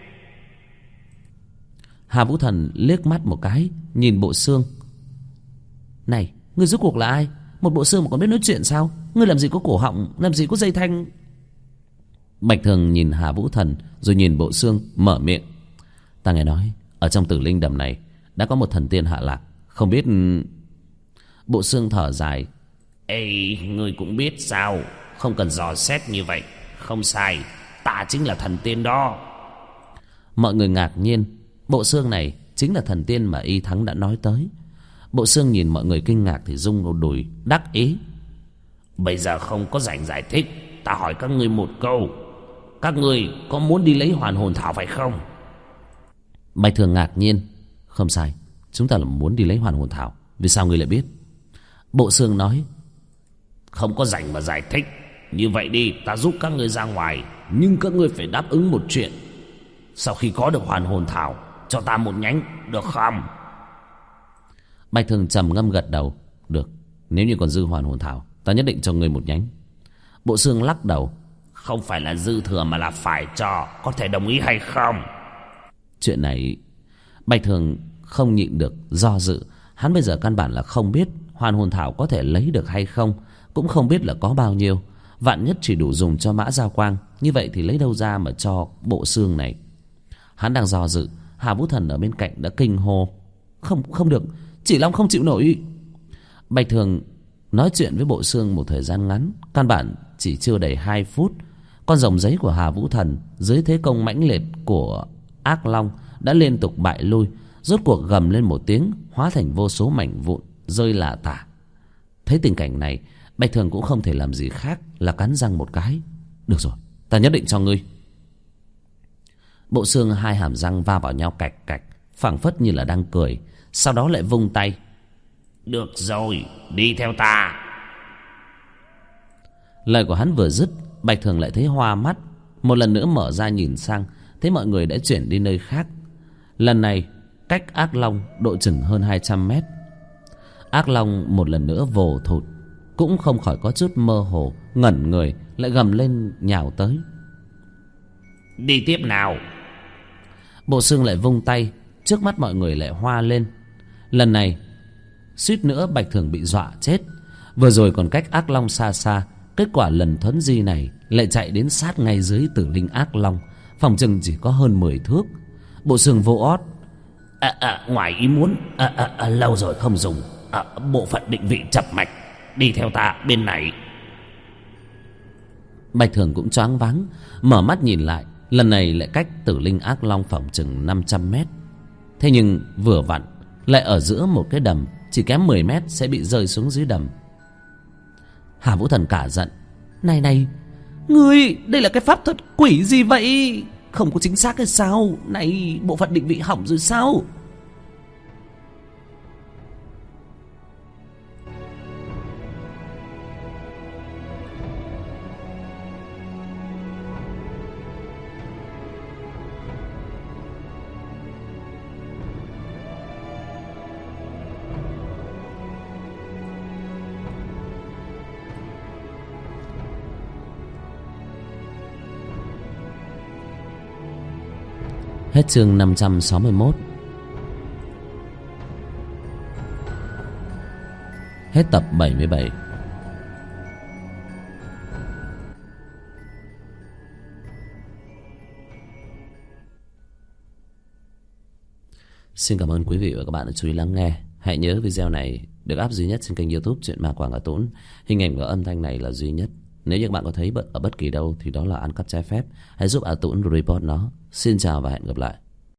Hà Vũ Thần liếc mắt một cái, nhìn bộ xương. Này, ngươi rốt cuộc là ai? Một bộ xương mà còn biết nói chuyện sao? Ngươi làm gì có cổ họng, làm gì có dây thanh? Bạch Thường nhìn Hà Vũ Thần, rồi nhìn bộ xương, mở miệng. Ta nghe nói ở trong Tử Linh Đầm này đã có một thần tiên hạ lạc, không biết. Bộ xương thở dài. Ê, ngươi cũng biết sao? Không cần dò xét như vậy. Không sai, ta chính là thần tiên đó. Mọi người ngạc nhiên, bộ xương này chính là thần tiên mà Y Thắng đã nói tới. Bộ xương nhìn mọi người kinh ngạc thì rung đùi đắc ý. Bây giờ không có rảnh giải thích, ta hỏi các ngươi một câu. Các ngươi có muốn đi lấy hoàn hồn thảo phải không? Bạch Thường ngạc nhiên. Không sai, chúng ta là muốn đi lấy hoàn hồn thảo. Vì sao ngươi lại biết? Bộ xương nói. Không có rảnh mà giải thích. Như vậy đi, ta giúp các ngươi ra ngoài, nhưng các ngươi phải đáp ứng một chuyện. Sau khi có được hoàn hồn thảo, cho ta một nhánh, được không? Bạch Thường trầm ngâm gật đầu. Được, nếu như còn dư hoàn hồn thảo, ta nhất định cho ngươi một nhánh. Bộ xương lắc đầu. Không phải là dư thừa mà là phải cho. Có thể đồng ý hay không? Chuyện này Bạch Thường không nhịn được do dự. Hắn bây giờ căn bản là không biết hoàn hồn thảo có thể lấy được hay không, cũng không biết là có bao nhiêu. Vạn nhất chỉ đủ dùng cho Mã Giao Quang, như vậy thì lấy đâu ra mà cho bộ xương này. Hắn đang do dự, Hà Vũ Thần ở bên cạnh đã kinh hô. Không được, Chỉ Long không chịu nổi. Bạch Thường nói chuyện với bộ xương một thời gian ngắn, căn bản chỉ chưa đầy 2 phút. Con rồng giấy của Hà Vũ Thần dưới thế công mãnh liệt của Ác Long đã liên tục bại lui, rốt cuộc gầm lên một tiếng, hóa thành vô số mảnh vụn rơi lả tả. Thấy tình cảnh này, Bạch Thường cũng không thể làm gì khác là cắn răng một cái. Được rồi, ta nhất định cho ngươi. Bộ xương hai hàm răng va vào nhau cạch cạch, phảng phất như là đang cười, sau đó lại vung tay. Được rồi, đi theo ta. Lời của hắn vừa dứt, Bạch Thường lại thấy hoa mắt, một lần nữa mở ra nhìn sang, thấy mọi người đã chuyển đi nơi khác. Lần này cách Ác Long độ chừng hơn 200 mét. Ác Long một lần nữa vồ thụt, cũng không khỏi có chút mơ hồ, ngẩn người, lại gầm lên nhào tới. Đi tiếp nào. Bộ xương lại vung tay, trước mắt mọi người lại hoa lên. Lần này suýt nữa Bạch Thường bị dọa chết. Vừa rồi còn cách Ác Long xa xa, kết quả lần thuấn di này lại chạy đến sát ngay dưới Tử Linh Ác Long, phòng chừng chỉ có hơn 10 thước. Bộ xương vô ót. Ngoài ý muốn, lâu rồi không dùng, bộ phận định vị chập mạch. Đi theo ta bên này. Bạch Thường cũng choáng váng, mở mắt nhìn lại, lần này lại cách Tử Linh Ác Long phòng chừng 500 mét. Thế nhưng vừa vặn lại ở giữa một cái đầm, chỉ kém 10 mét sẽ bị rơi xuống dưới đầm. Hà Vũ Thần cả giận. Này, ngươi, đây là cái pháp thuật quỷ gì vậy? Không có chính xác hay sao? Này, bộ phận định vị hỏng rồi sao? Hết chương 561. Hết tập 77. Xin cảm ơn quý vị và các bạn đã chú ý lắng nghe. Hãy nhớ video này được up duy nhất trên kênh YouTube Chuyện Ma Quảng Hà Tũng. Hình ảnh và âm thanh này là duy nhất. Nếu như các bạn có thấy ở bất kỳ đâu thì đó là ăn cắp trái phép. Hãy giúp A Tũng report nó. Xin chào và hẹn gặp lại.